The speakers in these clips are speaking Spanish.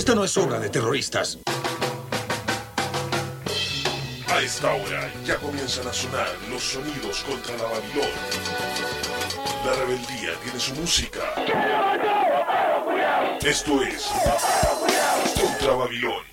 Esta no es obra de terroristas. A esta hora ya comienzan a sonar los sonidos contra la Babilón. La rebeldía tiene su música. Esto es Contra Babilón.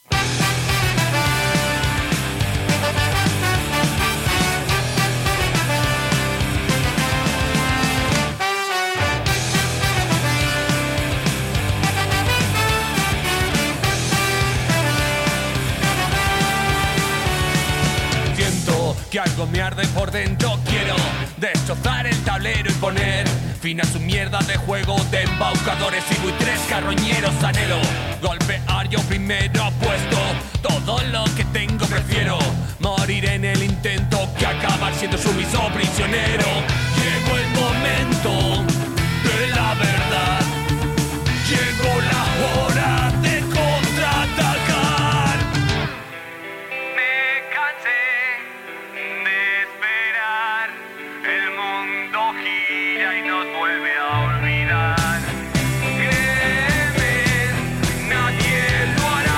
Que algo me arde por dentro. Quiero destrozar el tablero y poner fin a su mierda de juego de embaucadores. Sigo y 3 carroñeros anhelo golpear yo primero. Apuesto todo lo que tengo, prefiero morir en el intento que acabar siendo sumiso prisionero. Llegó el momento de la verdad. Llegó la hora de contraatacar. Me cansé de esperar, el mundo gira y nos vuelve a olvidar. Créeme, nadie lo hará.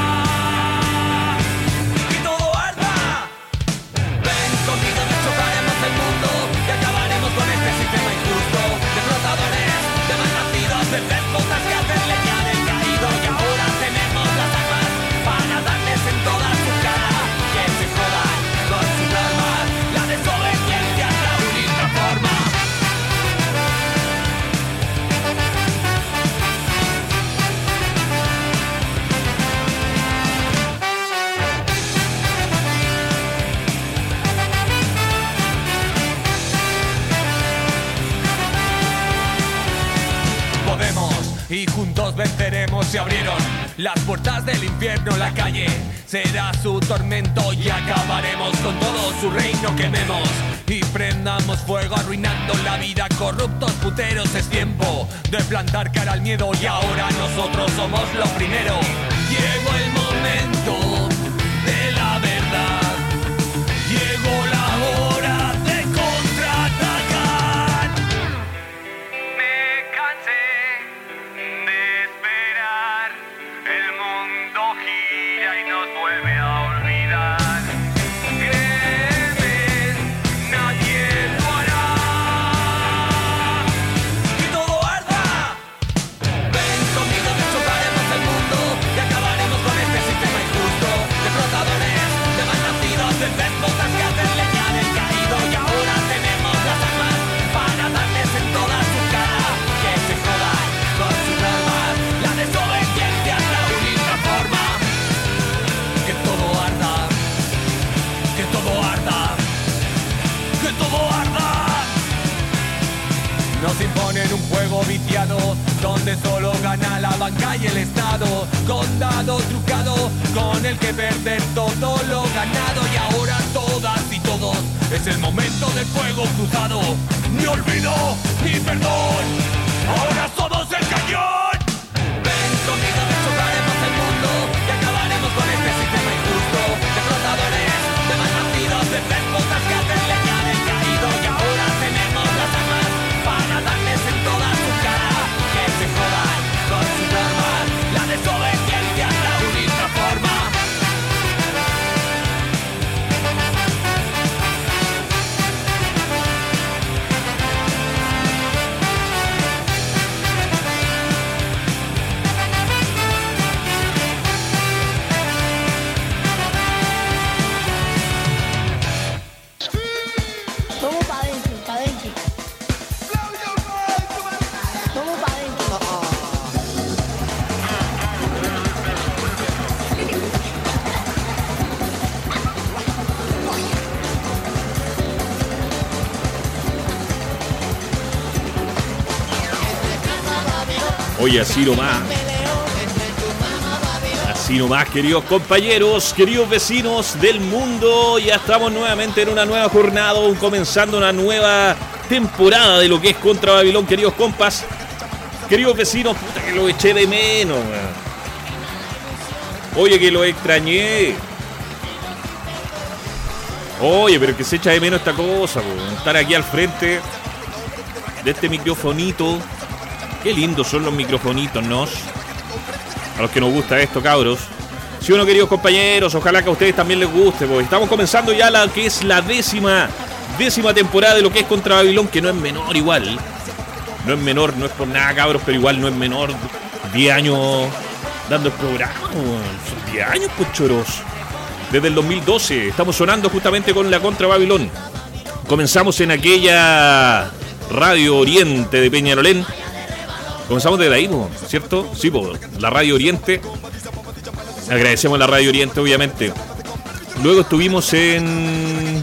Que todo arda. Ven conmigo, destrozaremos el mundo y acabaremos con este sistema injusto. Explotadores, de malnacidos, de déspotas que hacen leña del caído. Y ahora tenemos las armas para darles en toda su cara. Que se jodan con sus armas. La desobediencia es la única forma. Podemos y juntos venceremos. Se abrieron las puertas del infierno. La calle será su tormento y acabaremos con todo su reino. Quememos y prendamos fuego, arruinando la vida. Corruptos puteros, es tiempo de plantar cara al miedo. Y ahora nosotros somos lo primero. Llegó el momento de la verdad. Llegó la hora de contraatacar. Me cansé de esperar, el mundo gira y nos vuelve a olvidar. Créeme, nadie lo hará. Que todo arda. Ven conmigo, destrozaremos el mundo y acabaremos con este sistema injusto. Explotadores, de malnacidos, de déspotas que hacen leña del caído. Y ahora tenemos las armas para darles en toda su cara. Que se jodan con sus armas. La desobediencia es la única forma. Que todo arda. Que todo arda. Que todo arda. Nos imponen un juego viciado donde solo gana la banca y el Estado. Condado trucado con el que perder todo lo ganado. Y ahora todas y todos es el momento del fuego cruzado. Ni olvido ni perdón. Ahora somos el cañón. Ven conmigo, destrozaremos el mundo y acabaremos con este sistema injusto. Explotadores, de malnacidos, de déspotas que hacen leña del caído. Y ahora tenemos las armas para darles en toda su cara. Que se jodan con sus armas. La desobediencia es la única forma. Vamos para adentro, para adentro. Vamos para adentro. Oye, así nomás. Así nomás, queridos compañeros, queridos vecinos del mundo. Ya estamos nuevamente en una nueva jornada, comenzando una nueva temporada de lo que es Contra Babilón, queridos compas. Queridos vecinos, puta que lo eché de menos, man. Oye, que lo extrañé. Oye, pero que se echa de menos esta cosa, po. Estar aquí al frente de este microfonito. Qué lindos son los microfonitos, ¿no? a los que nos gusta esto, cabros. Sí, bueno, queridos compañeros, ojalá que a ustedes también les guste, porque estamos comenzando ya la que es la décima temporada de lo que es Contra Babilón, que no es menor igual. No es menor, no es por nada, cabros, pero igual no es menor. 10 años dando el programa, son 10 años, pues, choros. Desde el 2012 estamos sonando justamente con la Contra Babilón. Comenzamos en aquella Radio Oriente de Peñalolén. Comenzamos desde ahí, ¿cierto? Sí, la Radio Oriente. Agradecemos a la Radio Oriente, obviamente. Luego estuvimos en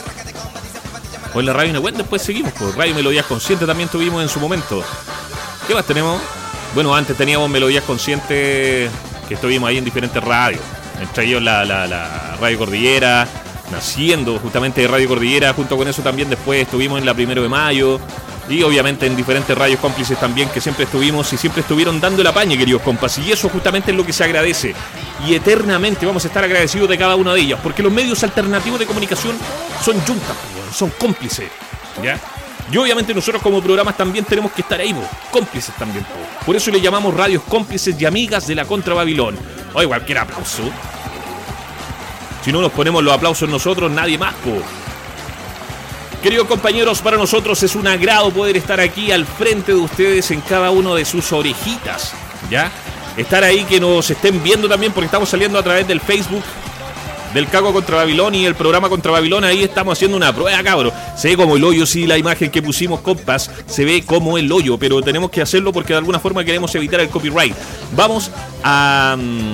la Radio Nehuén, después seguimos. Radio Melodías Conscientes también tuvimos en su momento. ¿Qué más tenemos? Bueno, antes teníamos Melodías Conscientes, que estuvimos ahí en diferentes radios. Entre ellos la Radio Cordillera, naciendo justamente de Radio Cordillera. Junto con eso también después estuvimos en la 1 de Mayo. Y obviamente en diferentes radios cómplices también, que siempre estuvimos y siempre estuvieron dando el apañe, queridos compas. Y eso justamente es lo que se agradece. Y eternamente vamos a estar agradecidos de cada una de ellas, porque los medios alternativos de comunicación son yuntas, son cómplices, ¿ya? Y obviamente nosotros como programas también tenemos que estar ahí, cómplices también. Por eso le llamamos radios cómplices y amigas de la Contra Babilón. O igual que aplauso. Si no nos ponemos los aplausos nosotros, nadie más, Queridos compañeros, para nosotros es un agrado poder estar aquí al frente de ustedes en cada uno de sus orejitas, ¿ya? Estar ahí, que nos estén viendo también, porque estamos saliendo a través del Facebook del Caco Contra Babilón y el programa Contra Babilón. Ahí estamos haciendo una prueba, cabros. Se ve como el hoyo, sí, la imagen que pusimos, compas, se ve como el hoyo, pero tenemos que hacerlo porque de alguna forma queremos evitar el copyright. Vamos a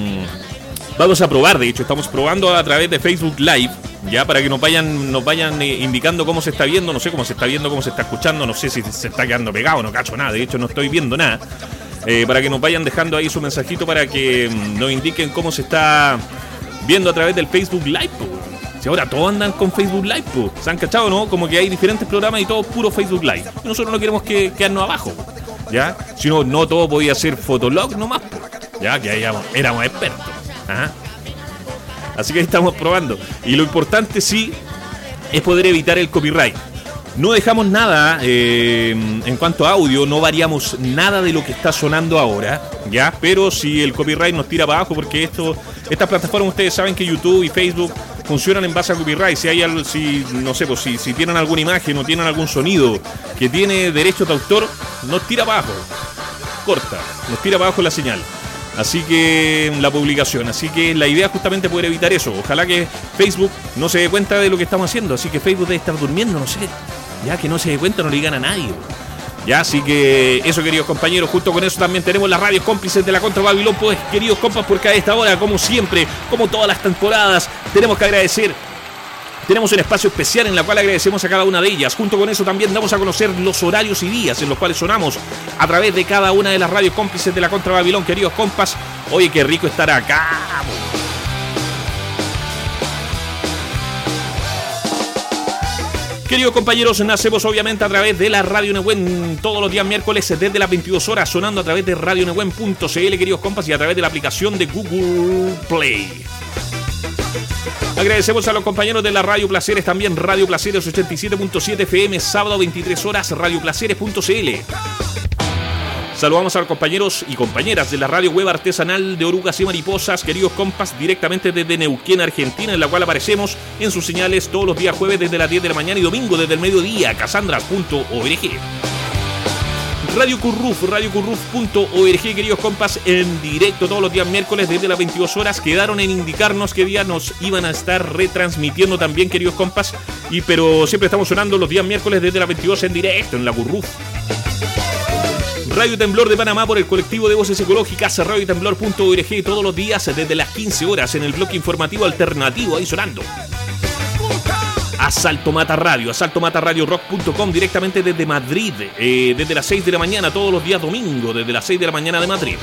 probar, de hecho, estamos probando a través de Facebook Live, ya, para que nos vayan indicando cómo se está viendo. No sé cómo se está viendo, cómo se está escuchando, no sé si se está quedando pegado, no cacho nada, de hecho no estoy viendo nada. Para que nos vayan dejando ahí su mensajito para que nos indiquen cómo se está viendo a través del Facebook Live, Si ahora todos andan con Facebook Live, ¿se han cachado, no? Como que hay diferentes programas y todo puro Facebook Live. Y nosotros no queremos quedarnos abajo, ¿ya? Si no todo podía ser Fotolog nomás, ya que ahí éramos expertos. Ajá. Así que ahí estamos probando. Y lo importante, sí, es poder evitar el copyright. No dejamos nada en cuanto a audio, no variamos nada de lo que está sonando ahora, ¿ya? Pero si el copyright nos tira para abajo, porque estas plataformas, ustedes saben que YouTube y Facebook funcionan en base a copyright. Si hay algo, si tienen alguna imagen o tienen algún sonido que tiene derechos de autor, nos tira para abajo. Corta, nos tira para abajo la señal. Así que la publicación, así que la idea es justamente poder evitar eso. Ojalá que Facebook no se dé cuenta de lo que estamos haciendo. Así que Facebook debe estar durmiendo, no sé. Ya que no se dé cuenta, no le digan a nadie. Ya, así que eso, queridos compañeros. Junto con eso también tenemos las radios cómplices de la Contra Babilón, pues, queridos compas, porque a esta hora, como siempre, como todas las temporadas, tenemos que agradecer. Tenemos un espacio especial en el cual agradecemos a cada una de ellas. Junto con eso también damos a conocer los horarios y días en los cuales sonamos a través de cada una de las radios cómplices de la Contra Babilón, queridos compas. Oye, qué rico estar acá. Queridos compañeros, nacemos obviamente a través de la Radio Nehuén todos los días miércoles desde las 22 horas, sonando a través de radionehuén.cl, queridos compas, y a través de la aplicación de Google Play. Agradecemos a los compañeros de la Radio Placeres, también Radio Placeres 87.7 FM, sábado 23 horas, radioplaceres.cl. Saludamos a los compañeros y compañeras de la radio web artesanal de Orugas y Mariposas, queridos compas, directamente desde Neuquén, Argentina, en la cual aparecemos en sus señales todos los días jueves desde las 10 de la mañana y domingo desde el mediodía, casandras.org. Radio Curruf, radiocurruf.org, queridos compas, en directo todos los días miércoles desde las 22 horas. Quedaron en indicarnos qué día nos iban a estar retransmitiendo también, queridos compas, pero siempre estamos sonando los días miércoles desde las 22 en directo en la Curruf. Radio Temblor de Panamá por el colectivo de voces ecológicas, radiotemblor.org, todos los días desde las 15 horas en el bloque informativo alternativo, ahí sonando. Asalto Mata Radio, asaltomataradiorock.com, directamente desde Madrid, desde las 6 de la mañana, todos los días domingo, desde las 6 de la mañana de Madrid.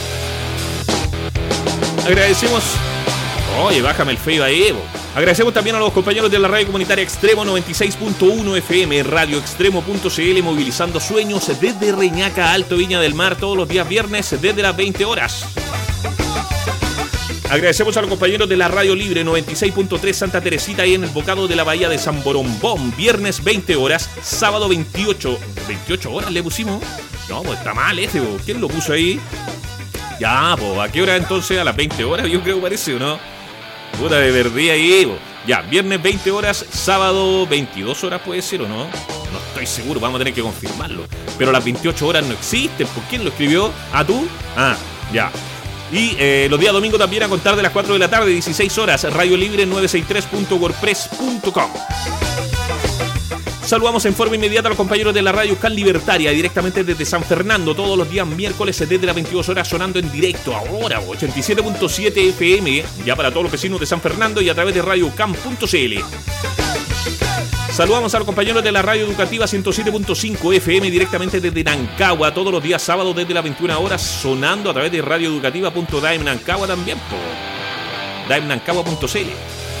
Agradecemos... Oye, bájame el feo a Evo. Agradecemos también a los compañeros de la radio comunitaria Extremo 96.1 FM, radioextremo.cl, movilizando sueños desde Reñaca, Alto Viña del Mar, todos los días viernes desde las 20 horas. Agradecemos a los compañeros de la Radio Libre 96.3 Santa Teresita, ahí en el bocado de la bahía de San Borombón, viernes 20 horas, sábado 28 horas le pusimos. No, pues está mal ese, ¿quién lo puso ahí? Ya, pues, ¿a qué hora entonces? A las 20 horas, yo creo, parece, ¿o no? Puta, me perdí ahí, po. Ya, viernes 20 horas, sábado 22 horas puede ser, ¿o no? No estoy seguro, vamos a tener que confirmarlo. Pero las 28 horas no existen. ¿Por quién lo escribió? ¿A tú? Ah, ya. Y los días domingos también a contar de las 4 de la tarde, 16 horas, Radio Libre 963.wordpress.com. Saludamos en forma inmediata a los compañeros de la Radio Cal Libertaria, directamente desde San Fernando, todos los días miércoles desde las 22 horas, sonando en directo ahora, 87.7 FM, ya para todos los vecinos de San Fernando y a través de radiocam.cl. Saludamos a los compañeros de la Radio Educativa 107.5 FM directamente desde Nancagua, todos los días sábados desde las 21 horas, sonando a través de radioeducativa.daim Nancagua también, por daimnancagua.cl.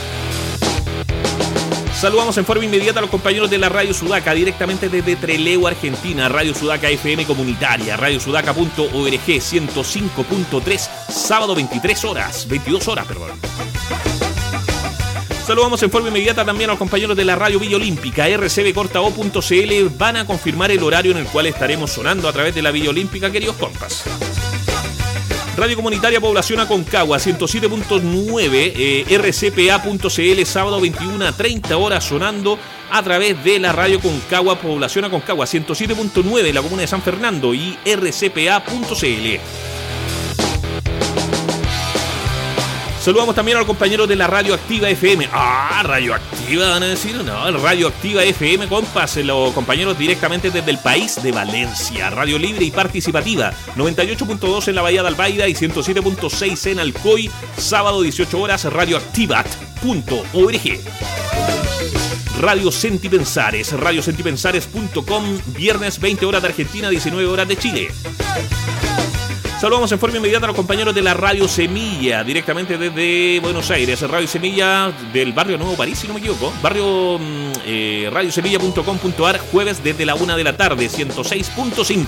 Saludamos en forma inmediata a los compañeros de la Radio Sudaca, directamente desde Trelew, Argentina, Radio Sudaca FM Comunitaria, radiosudaca.org 105.3, sábado 22 horas, perdón. Saludamos en forma inmediata también a los compañeros de la Radio Villa Olímpica, rcbcortao.cl. Van a confirmar el horario en el cual estaremos sonando a través de la Villa Olímpica, queridos compas. Radio Comunitaria Población Aconcagua, 107.9, rcpa.cl, sábado 21 a 30 horas, sonando a través de la Radio Concagua Población Aconcagua, 107.9 en la comuna de San Fernando y rcpa.cl. Saludamos también a los compañeros de la Radio Activa FM. Ah, Radio Activa, van a decir. No, el Radio Activa FM, compas, los compañeros directamente desde el país de Valencia. Radio libre y participativa. 98.2 en la Bahía de Albaida y 107.6 en Alcoy. Sábado 18 horas, radioactivat.org. Radio Sentipensares, radiosentipensares.com. Viernes 20 horas de Argentina, 19 horas de Chile. Saludamos en forma inmediata a los compañeros de la Radio Semilla, directamente desde Buenos Aires. Radio Semilla del barrio Nuevo París, si no me equivoco. Barrio radiosemilla.com.ar, jueves desde la 1 de la tarde, 106.5.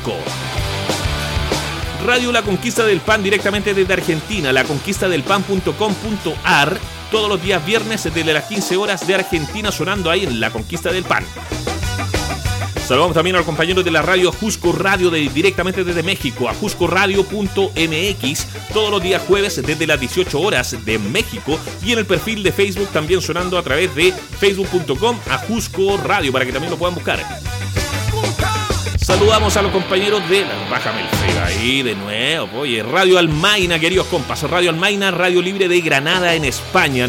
Radio La Conquista del Pan, directamente desde Argentina, laconquistadelpan.com.ar. Todos los días viernes desde las 15 horas de Argentina, sonando ahí en La Conquista del Pan. Saludamos también a los compañeros de la Radio Ajusco Radio directamente desde México, ajuscoradio.mx, todos los días jueves desde las 18 horas de México, y en el perfil de Facebook también sonando a través de facebook.com Ajusco Radio, para que también lo puedan buscar. Saludamos a los compañeros de... Bájame el feo ahí de nuevo. Oye, Radio Almaina, queridos compas. Radio Almaina, Radio Libre de Granada en España.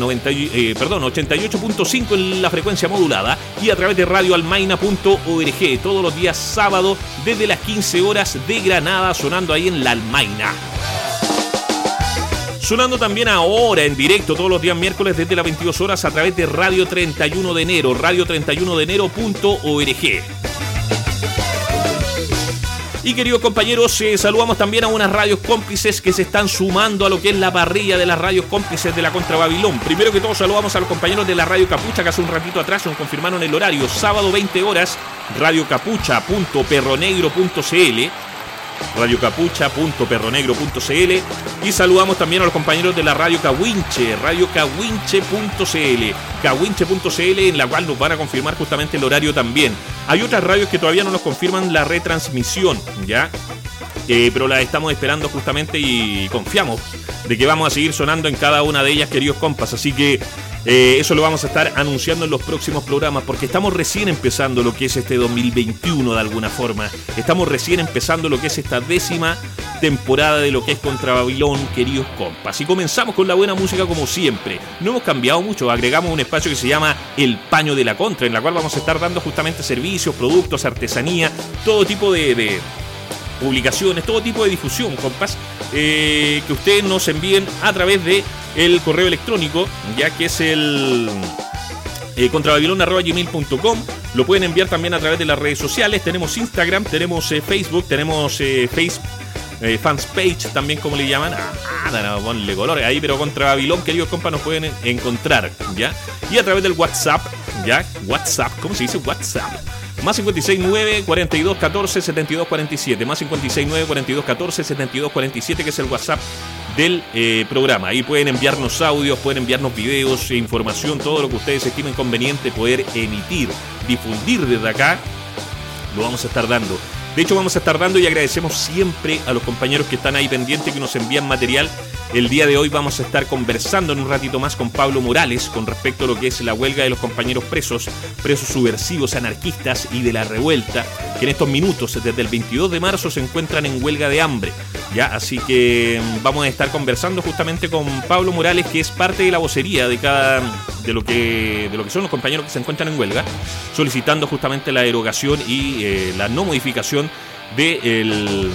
88.5 en la frecuencia modulada. Y a través de radioalmaina.org. Todos los días sábado desde las 15 horas de Granada, sonando ahí en la Almaina. Sonando también ahora en directo todos los días miércoles desde las 22 horas a través de Radio 31 de enero. Radio31denero.org. Y queridos compañeros, saludamos también a unas radios cómplices que se están sumando a lo que es la parrilla de las radios cómplices de la Contra Babilón. Primero que todo saludamos a los compañeros de la Radio Capucha, que hace un ratito atrás nos confirmaron el horario. Sábado 20 horas, radiocapucha.perronegro.cl, radiocapucha.perronegro.cl. Y saludamos también a los compañeros de la Radio Cahuinche, radiocahuinche.cl, cahuinche.cl, en la cual nos van a confirmar justamente el horario también. Hay otras radios que todavía no nos confirman la retransmisión, ¿ya? Pero la estamos esperando justamente y confiamos de que vamos a seguir sonando en cada una de ellas, queridos compas. Así que eso lo vamos a estar anunciando en los próximos programas, porque estamos recién empezando lo que es este 2021 de alguna forma. Estamos recién empezando lo que es esta 10ª temporada de lo que es Contra Babilón, queridos compas. Y comenzamos con la buena música como siempre. No hemos cambiado mucho, agregamos un espacio que se llama El Paño de la Contra, en la cual vamos a estar dando justamente servicios, productos, artesanía, todo tipo de publicaciones, todo tipo de difusión, compas, que ustedes nos envíen a través de el correo electrónico, ya que es el contrababilon@gmail.com. Lo pueden enviar también a través de las redes sociales. Tenemos Instagram, tenemos Facebook, tenemos fans page también, como le llaman. No, ponle colores ahí, pero Contra Babilón, queridos compas, nos pueden encontrar, ¿ya? Y a través del WhatsApp, ¿ya? WhatsApp, ¿cómo se dice? WhatsApp. Más 569-4214-7247. Más 569-4214-7247, que es el WhatsApp del programa. Ahí pueden enviarnos audios, pueden enviarnos videos, información, todo lo que ustedes estimen conveniente poder emitir, difundir desde acá, lo vamos a estar dando. De hecho, vamos a estar dando y agradecemos siempre a los compañeros que están ahí pendientes, que nos envían material. El día de hoy vamos a estar conversando en un ratito más con Pablo Morales con respecto a lo que es la huelga de los compañeros presos subversivos, anarquistas y de la revuelta, que en estos minutos, desde el 22 de marzo, se encuentran en huelga de hambre. ¿Ya? Así que vamos a estar conversando justamente con Pablo Morales, que es parte de la vocería de lo que son los compañeros que se encuentran en huelga, solicitando justamente la derogación y la no modificación del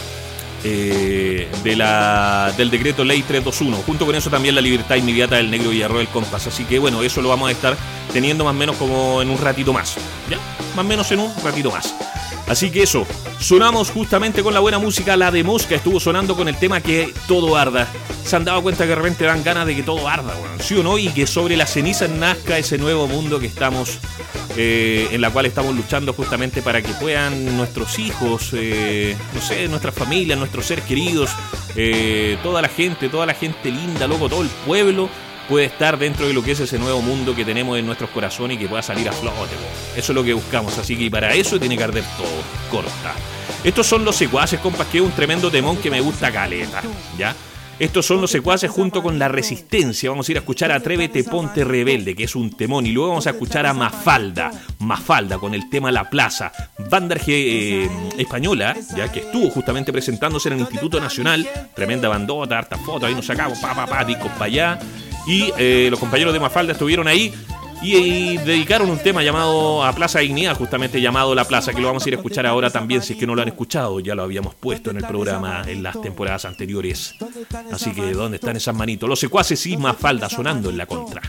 decreto ley 321. Junto con eso también la libertad inmediata del Negro Villarroel Compas. Así que bueno, eso lo vamos a estar teniendo más o menos como en un ratito más. ¿Ya? Más o menos en un ratito más. Así que eso, sonamos justamente con la buena música. La de Mosca estuvo sonando con el tema Que Todo Arda. Se han dado cuenta que de repente dan ganas de que todo arda, bueno, ¿sí o no? Y que sobre las cenizas nazca ese nuevo mundo que estamos, en la cual estamos luchando justamente para que puedan nuestros hijos, no sé, nuestras familias, nuestros seres queridos, toda la gente linda, loco, todo el pueblo puede estar dentro de lo que es ese nuevo mundo que tenemos en nuestros corazones y que pueda salir a flote. Eso es lo que buscamos, así que para eso tiene que arder todo. Corta. Estos son Los Secuaces, compas, que es un tremendo temón que me gusta caleta, ¿ya? Estos son Los Secuaces junto con La Resistencia. Vamos a ir a escuchar Atrévete, Ponte Rebelde, que es un temón. Y luego vamos a escuchar a Mafalda con el tema La Plaza. Banda española, ya que estuvo justamente presentándose en el Instituto Nacional. Tremenda bandota, harta fotos, ahí nos sacamos, discos para allá. Y los compañeros de Mafalda estuvieron ahí y dedicaron un tema llamado a Plaza Dignidad, justamente llamado La Plaza, que lo vamos a ir a escuchar ahora también, si es que no lo han escuchado. Ya lo habíamos puesto en el programa en las temporadas anteriores. Así que, ¿dónde están esas manitos? Los Secuaces y Mafalda sonando en la contra.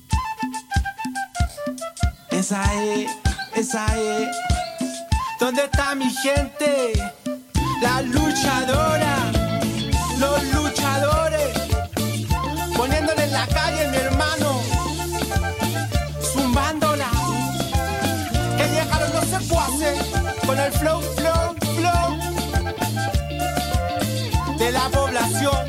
Esa es. ¿Dónde está mi gente? La luchadora, los luchadores, poniéndole en la calle, mi hermano, zumbándola. Que llegaron los Secuaces con el flow de la población.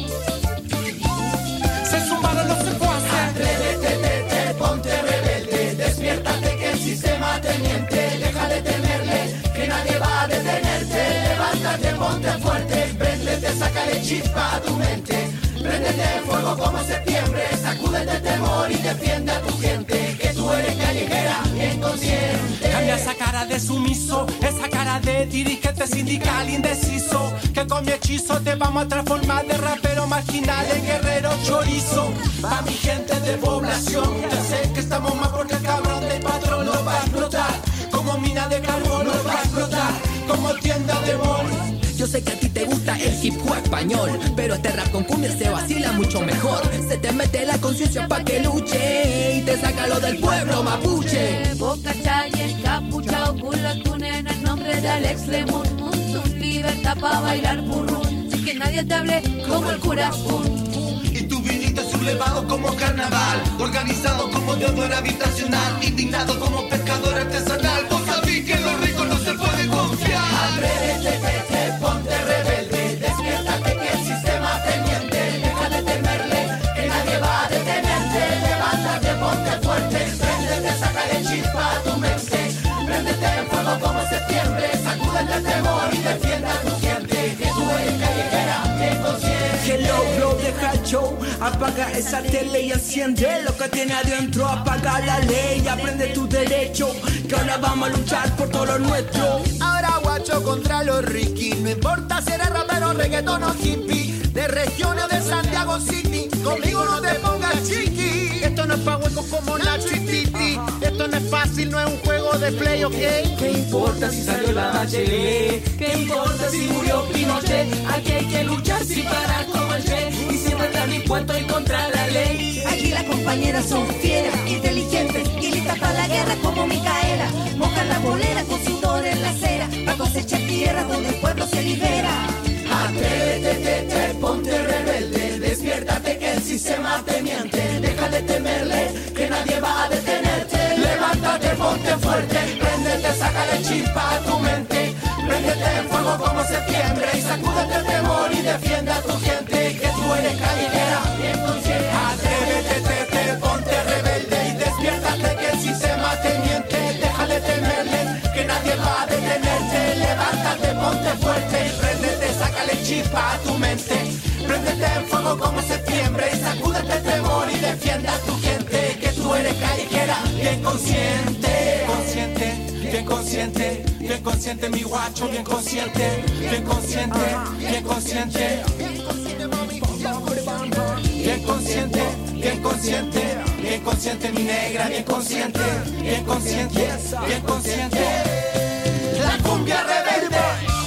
Se zumbaron los Secuaces. Atrévete, ponte rebelde, despiértate que el sistema te miente. Deja de temerle, que nadie va a detenerte. Levántate, ponte fuerte, préndete, sácale chispa a tu mente. Préndete en fuego como septiembre, sacúdete el temor y defiende a tu gente. Que tú eres callejera, inconsciente. Cambia esa cara de sumiso, esa cara de dirigente sindical indeciso. Que con mi hechizo te vamos a transformar de rapero marginal en guerrero chorizo. Pa' mi gente de población, ya sé que estamos más porque el cabrón del patrón nos va a explotar. Como mina de carbón nos va a explotar, como tienda de mall. Yo sé que a ti te gusta el hip hop español, pero este rap con cumbia se vacila mucho mejor. Se te mete la conciencia pa' que luche y te saca lo del pueblo mapuche. Boca Chaye, encapuchado, culo en el nombre de Alex Lemon. Un libertad pa' bailar burrún, sin que nadie te hable como el cura Y tu vinito sublevado como carnaval, organizado como deudor habitacional, indignado como pescador artesanal. Vos sabés que en lo rico no se puede confiar. Atrévete, ponte rebelde, despiértate que el sistema te miente. Deja de temerle, que nadie va a detenerte. Levántate, ponte fuerte, préndete, sácale chispa a tu mente. Préndete en fuego como septiembre, sacúdete el temor y defiende a tu gente. Que tú eres callejera, inconsciente. Hello, bro, deja el show, apaga esa tele y enciende lo que tiene adentro, apaga la ley, aprende tu derecho, que ahora vamos a luchar por todo lo nuestro. Ahora guacho contra los Ricky, no importa si eres rapero, reggaetón o hippie, de regiones de Santiago City, conmigo no te pongas chiqui. Esto no es pa' huecos como Nacho y Titi, esto no es fácil, no es un juego de play, ¿ok? ¿Qué importa si salió la Bachelet? ¿Qué importa si murió Pinochet? Aquí hay que luchar sin parar como el Che y siempre estar dispuesto y contra la ley. Aquí las compañeras son fieras, inteligentes y listas para la guerra como Micaela. Mojan la bolera con sudor en la acera, para cosechar tierra donde el pueblo se libera. Atrévete, ponte rebelde, despiértate que el sistema te miente. Deja de temerle, que nadie va a detenerte. Levántate, ponte fuerte, préndete, sácale chispa a tu mente. Préndete en fuego como septiembre y sacúdete el temor y defiende a tu gente. Que tú eres callejera, bien consciente. Atrévete, ponte rebelde y despiértate que el sistema te miente. Deja de temerle, que nadie va a detenerte. Levántate, ponte fuerte, préndete, sácale chispa a tu mente. Préndete en fuego como septiembre y sacúdete el temor y defienda a tu gente. Que tú eres callejera, bien consciente, bien consciente, bien consciente mi guacho, bien consciente, bien consciente, bien consciente. Bien consciente, bien consciente, bien consciente mi negra, bien consciente, bien consciente, bien consciente. La cumbia rebelde.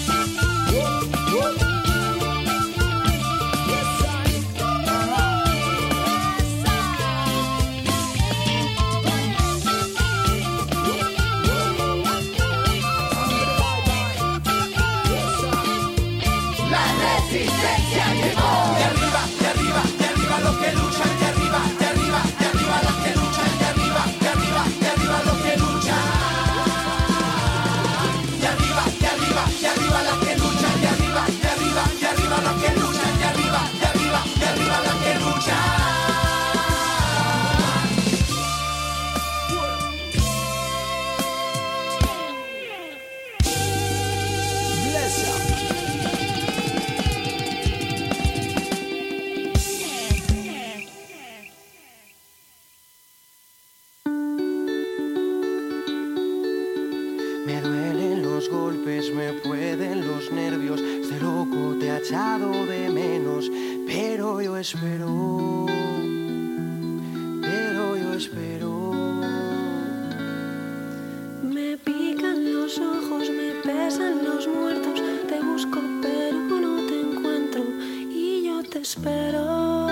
La resistencia llegó. De arriba, de arriba, de arriba los que luchan, de arriba, de arriba, de arriba los que luchan, de arriba, de arriba, de arriba los que luchan. De arriba, de arriba, de arriba los que luchan, de arriba, de arriba, de arriba los que luchan, de arriba, de arriba, de arriba los que luchan. Me duelen los golpes, me pueden los nervios. Este loco te ha echado de menos, pero yo espero. Me pican los ojos, me pesan los muertos. Te busco pero no te encuentro. Y yo te espero.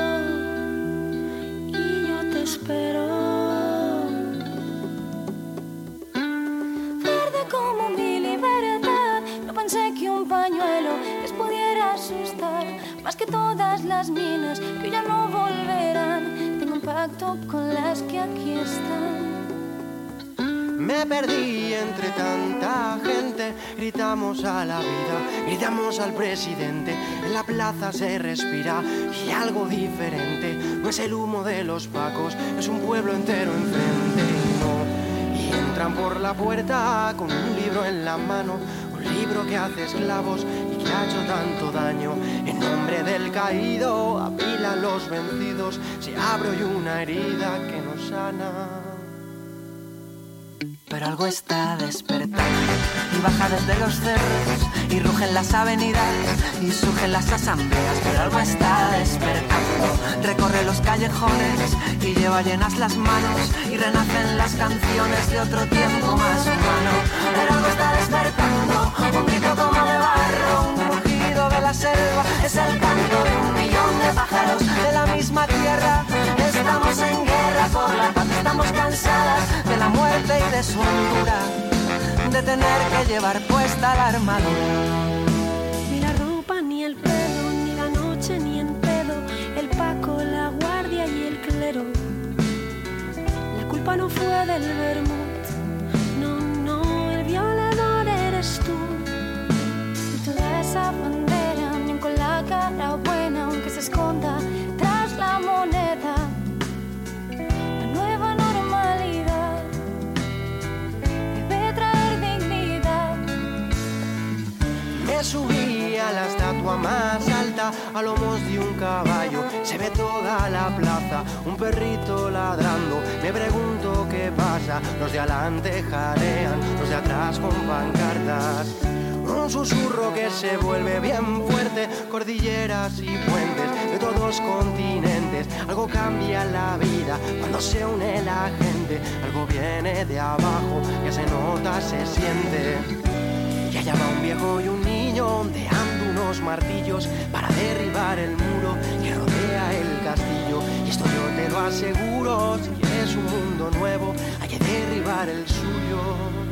Verde como mi libertad. No pensé que un pañuelo les pudiera asustar más que todas las minas que ya no volverán. Tengo un pacto con las que aquí están. Me perdí entre tanta gente, gritamos a la vida, gritamos al presidente. En la plaza se respira y algo diferente. No es el humo de los pacos, es un pueblo entero enfrente. No. Y entran por la puerta con un libro en la mano, un libro que hace esclavos y que ha hecho tanto daño. En nombre del caído apilan los vencidos, se abre hoy una herida que no sana. Pero algo está despertando y baja desde los cerros y rugen las avenidas y surgen las asambleas. Pero algo está despertando, recorre los callejones y lleva llenas las manos y renacen las canciones de otro tiempo más humano. Pero algo está despertando, un grito como de barro, un rugido de la selva, es el canto de 1.000.000 de pájaros de la misma tierra. Estamos en guerra por la paz, estamos cansadas de la muerte y de su hondura, de tener que llevar puesta la armadura. Ni la ropa, ni el pelo, ni la noche, ni en pedo, el paco, la guardia y el clero. La culpa no fue del vermut, no, el violador eres tú. Y toda esa bandera, ni con la cara buena, aunque se esconda tras la moneda. La nueva normalidad debe traer dignidad. Me subí a la estatua más alta, a lomos de un caballo. Se ve toda la plaza, un perrito ladrando. Me pregunto qué pasa, los de adelante jalean, los de atrás con pancartas. Un susurro que se vuelve bien fuerte, cordilleras y puentes de todos continentes. Algo cambia la vida cuando se une la gente, algo viene de abajo, que se nota, se siente. Y allá va un viejo y un niño ondeando unos martillos para derribar el muro que rodea el castillo. Y esto yo te lo aseguro, si quieres un mundo nuevo hay que derribar el suyo.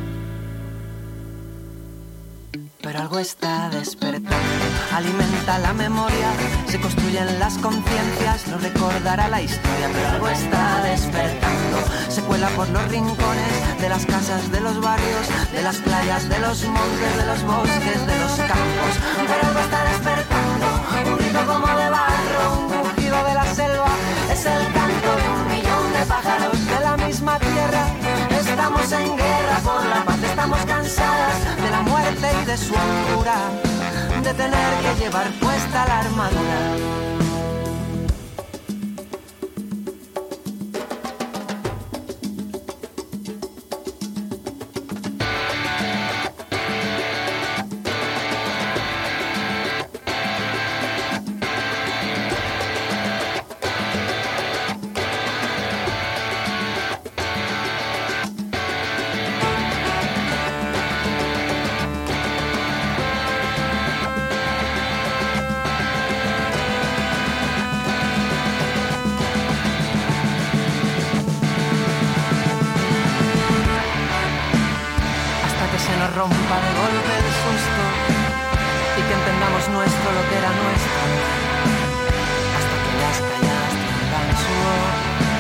Pero algo está despertando, alimenta la memoria, se construyen las conciencias, lo recordará la historia. Pero algo está despertando, se cuela por los rincones de las casas, de los barrios, de las playas, de los montes, de los bosques, de los campos. Pero algo está despertando, un grito como de barro, un rugido de la selva, es el canto de 1.000.000 de pájaros de la misma tierra. Estamos en guerra por la paz, estamos cansadas de la muerte y de su hondura, de tener que llevar puesta la armadura. Rompa de golpe el susto y que entendamos nuestro lo que era nuestro, hasta que las calles tengan sudor,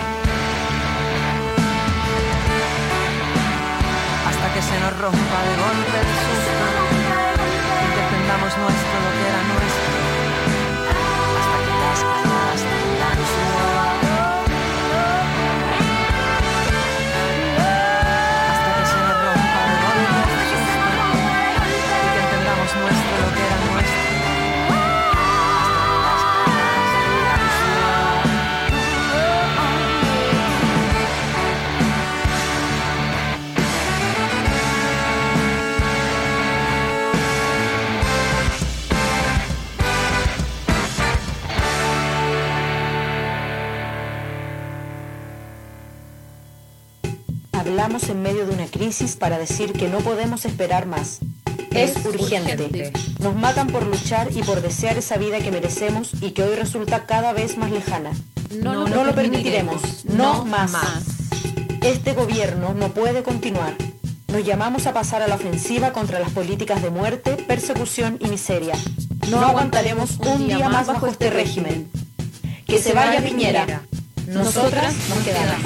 hasta que se nos rompa de golpe el susto y que entendamos nuestro lo que era nuestro, hasta que las calles tengan sudor. Nuestro lo que era nuestro. Hablamos en medio de una crisis para decir que no podemos esperar más. Es urgente. Nos matan por luchar y por desear esa vida que merecemos y que hoy resulta cada vez más lejana. No lo permitiremos. No más. Este gobierno no puede continuar. Nos llamamos a pasar a la ofensiva contra las políticas de muerte, persecución y miseria. No aguantaremos un día más bajo este régimen. Que se vaya Piñera. Nosotras nos quedamos.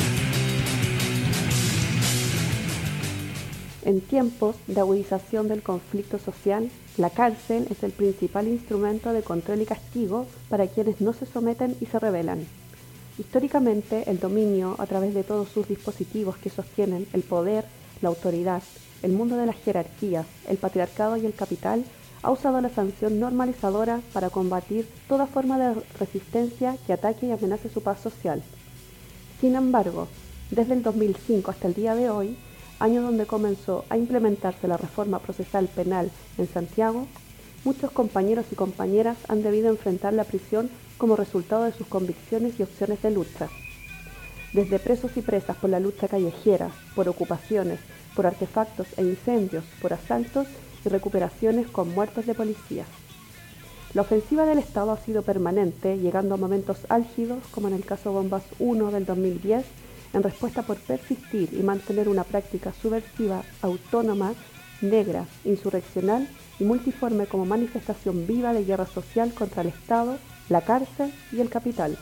En tiempos de agudización del conflicto social, la cárcel es el principal instrumento de control y castigo para quienes no se someten y se rebelan. Históricamente, el dominio, a través de todos sus dispositivos que sostienen el poder, la autoridad, el mundo de las jerarquías, el patriarcado y el capital, ha usado la sanción normalizadora para combatir toda forma de resistencia que ataque y amenace su paz social. Sin embargo, desde el 2005 hasta el día de hoy, año donde comenzó a implementarse la reforma procesal penal en Santiago, muchos compañeros y compañeras han debido enfrentar la prisión como resultado de sus convicciones y opciones de lucha. Desde presos y presas por la lucha callejera, por ocupaciones, por artefactos e incendios, por asaltos y recuperaciones con muertos de policía. La ofensiva del Estado ha sido permanente, llegando a momentos álgidos, como en el caso Bombas 1 del 2010, en respuesta por persistir y mantener una práctica subversiva, autónoma, negra, insurreccional y multiforme como manifestación viva de guerra social contra el Estado, la cárcel y el capital.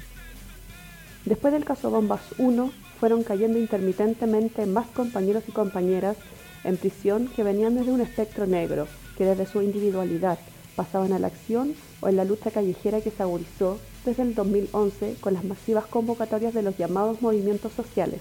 Después del caso Bombas 1, fueron cayendo intermitentemente más compañeros y compañeras en prisión que venían desde un espectro negro, que desde su individualidad pasaban a la acción o en la lucha callejera que se agudizó desde el 2011 con las masivas convocatorias de los llamados movimientos sociales.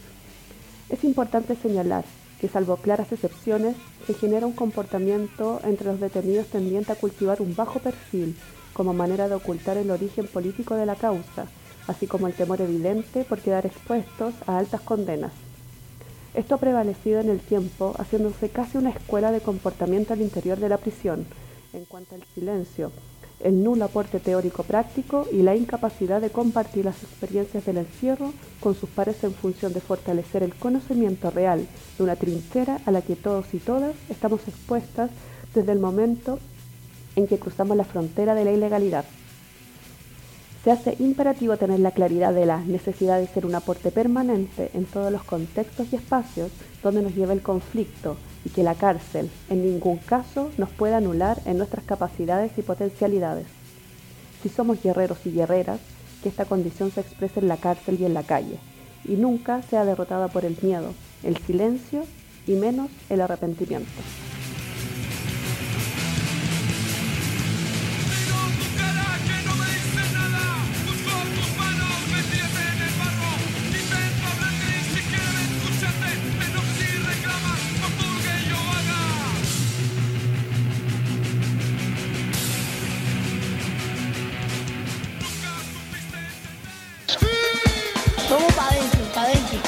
Es importante señalar que, salvo claras excepciones, se genera un comportamiento entre los detenidos tendiente a cultivar un bajo perfil como manera de ocultar el origen político de la causa, así como el temor evidente por quedar expuestos a altas condenas. Esto ha prevalecido en el tiempo, haciéndose casi una escuela de comportamiento al interior de la prisión, en cuanto al silencio, el nulo aporte teórico práctico y la incapacidad de compartir las experiencias del encierro con sus pares en función de fortalecer el conocimiento real de una trinchera a la que todos y todas estamos expuestas desde el momento en que cruzamos la frontera de la ilegalidad. Se hace imperativo tener la claridad de la necesidad de ser un aporte permanente en todos los contextos y espacios donde nos lleva el conflicto, y que la cárcel en ningún caso nos puede anular en nuestras capacidades y potencialidades. Si somos guerreros y guerreras, que esta condición se exprese en la cárcel y en la calle, y nunca sea derrotada por el miedo, el silencio y menos el arrepentimiento. Vamos para adentro, para adentro.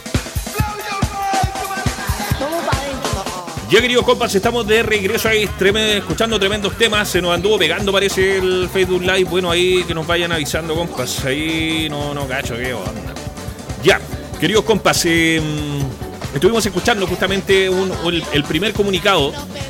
Vamos para adentro. Ya, queridos compas, estamos de regreso ahí, escuchando tremendos temas. Se nos anduvo pegando, parece, el Facebook Live. Bueno, ahí que nos vayan avisando, compas. Ahí no cacho, qué onda. Ya, queridos compas, estuvimos escuchando justamente el primer comunicado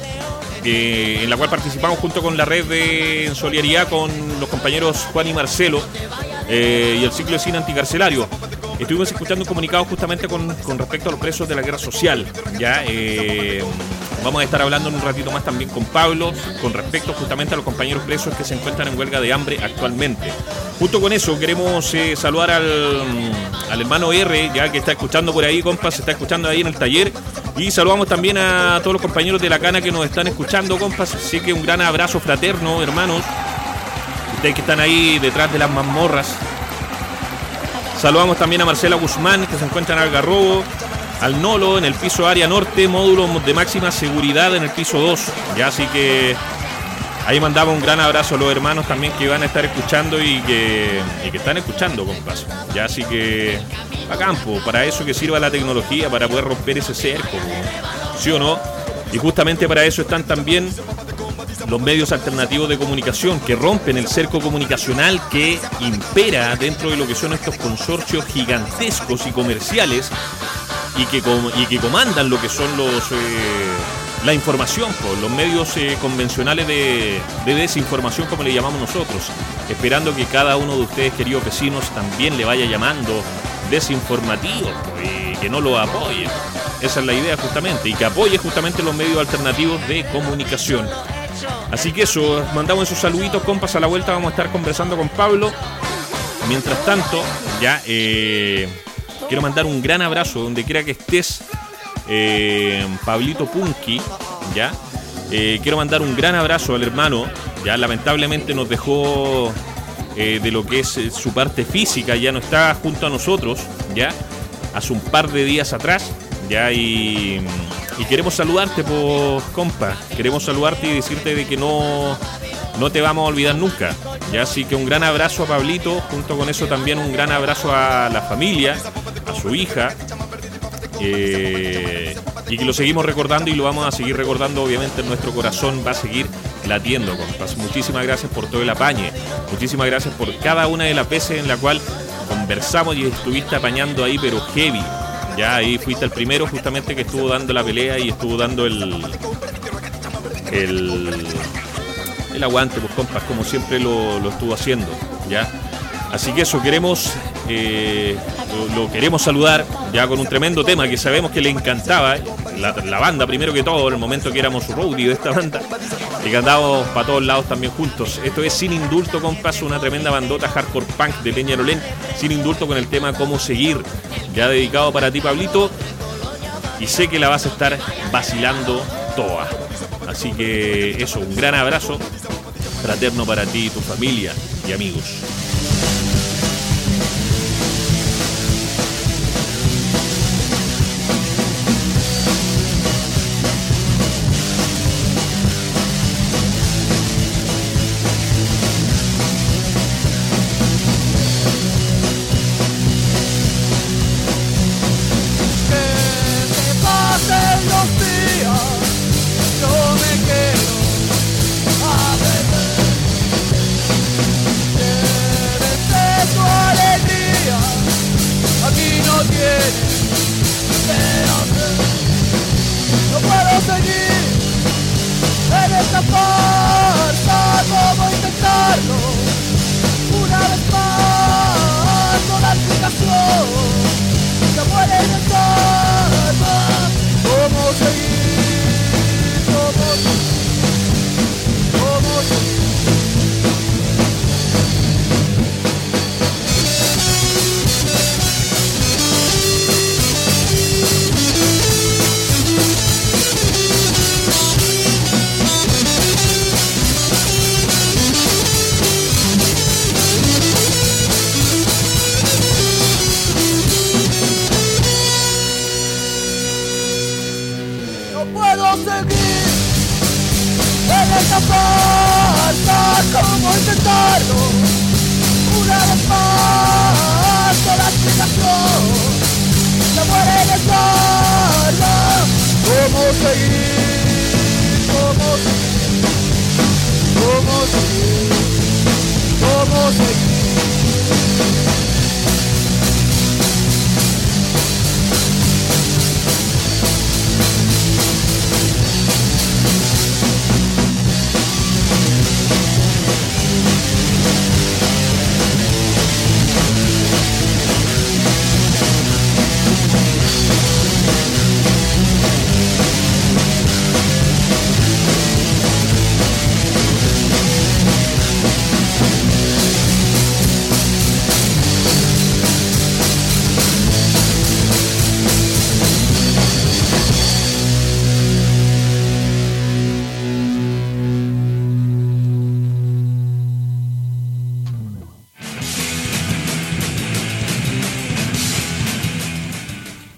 en la cual participamos junto con la red de en solidaridad con los compañeros Juan y Marcelo y el ciclo de cine anticarcelario. Estuvimos escuchando un comunicado justamente con respecto a los presos de la guerra social. Ya vamos a estar hablando en un ratito más también con Pablo con respecto justamente a los compañeros presos que se encuentran en huelga de hambre actualmente. Junto con eso queremos saludar al hermano R, ya que está escuchando por ahí, compas, se está escuchando ahí en el taller. Y saludamos también a todos los compañeros de la cana que nos están escuchando, compas. Así que un gran abrazo fraterno, hermanos. Ustedes que están ahí detrás de las mazmorras. Saludamos también a Marcela Guzmán, que se encuentra en Algarrobo. Al Nolo, en el piso área norte, módulo de máxima seguridad en el piso 2. Ya, así que ahí mandamos un gran abrazo a los hermanos también que van a estar escuchando y que están escuchando, compas. Ya, así que a campo, para eso que sirva la tecnología, para poder romper ese cerco, ¿sí o no? Y justamente para eso están también los medios alternativos de comunicación que rompen el cerco comunicacional que impera dentro de lo que son estos consorcios gigantescos y comerciales y que comandan lo que son la información, los medios convencionales de desinformación, como le llamamos nosotros, esperando que cada uno de ustedes, queridos vecinos, también le vaya llamando desinformativo y que no lo apoye. Esa es la idea justamente, y que apoye justamente los medios alternativos de comunicación. Así que eso, mandamos esos saluditos, compas. A la vuelta vamos a estar conversando con Pablo. Mientras tanto, ya quiero mandar un gran abrazo donde quiera que estés, Pablito Punky, ya. Quiero mandar un gran abrazo al hermano. Ya lamentablemente nos dejó de lo que es su parte física, ya no está junto a nosotros, ya hace un par de días atrás, ya, y queremos saludarte, pues, compa. Queremos saludarte y decirte de que no te vamos a olvidar nunca. Ya, así que un gran abrazo a Pablito, junto con eso también un gran abrazo a la familia, a su hija, y que lo seguimos recordando y lo vamos a seguir recordando. Obviamente en nuestro corazón va a seguir latiendo, compas. Muchísimas gracias por todo el apañe, muchísimas gracias por cada una de las veces en la cual conversamos y estuviste apañando ahí, pero heavy. Ya ahí fuiste el primero justamente que estuvo dando la pelea y estuvo dando el aguante, pues, compas, como siempre lo estuvo haciendo, ya. Así que eso, queremos lo queremos saludar ya con un tremendo tema que sabemos que le encantaba la banda, primero que todo, en el momento que éramos roadie de esta banda y que andábamos para todos lados también juntos. Esto es Sin Indulto, compas, una tremenda bandota hardcore punk de Peñarolén. Sin Indulto con el tema Cómo Seguir, ya dedicado para ti, Pablito, y sé que la vas a estar vacilando toda. Así que eso, un gran abrazo fraterno para ti, tu familia y amigos. Como intentarlo una vez más, toda la explicación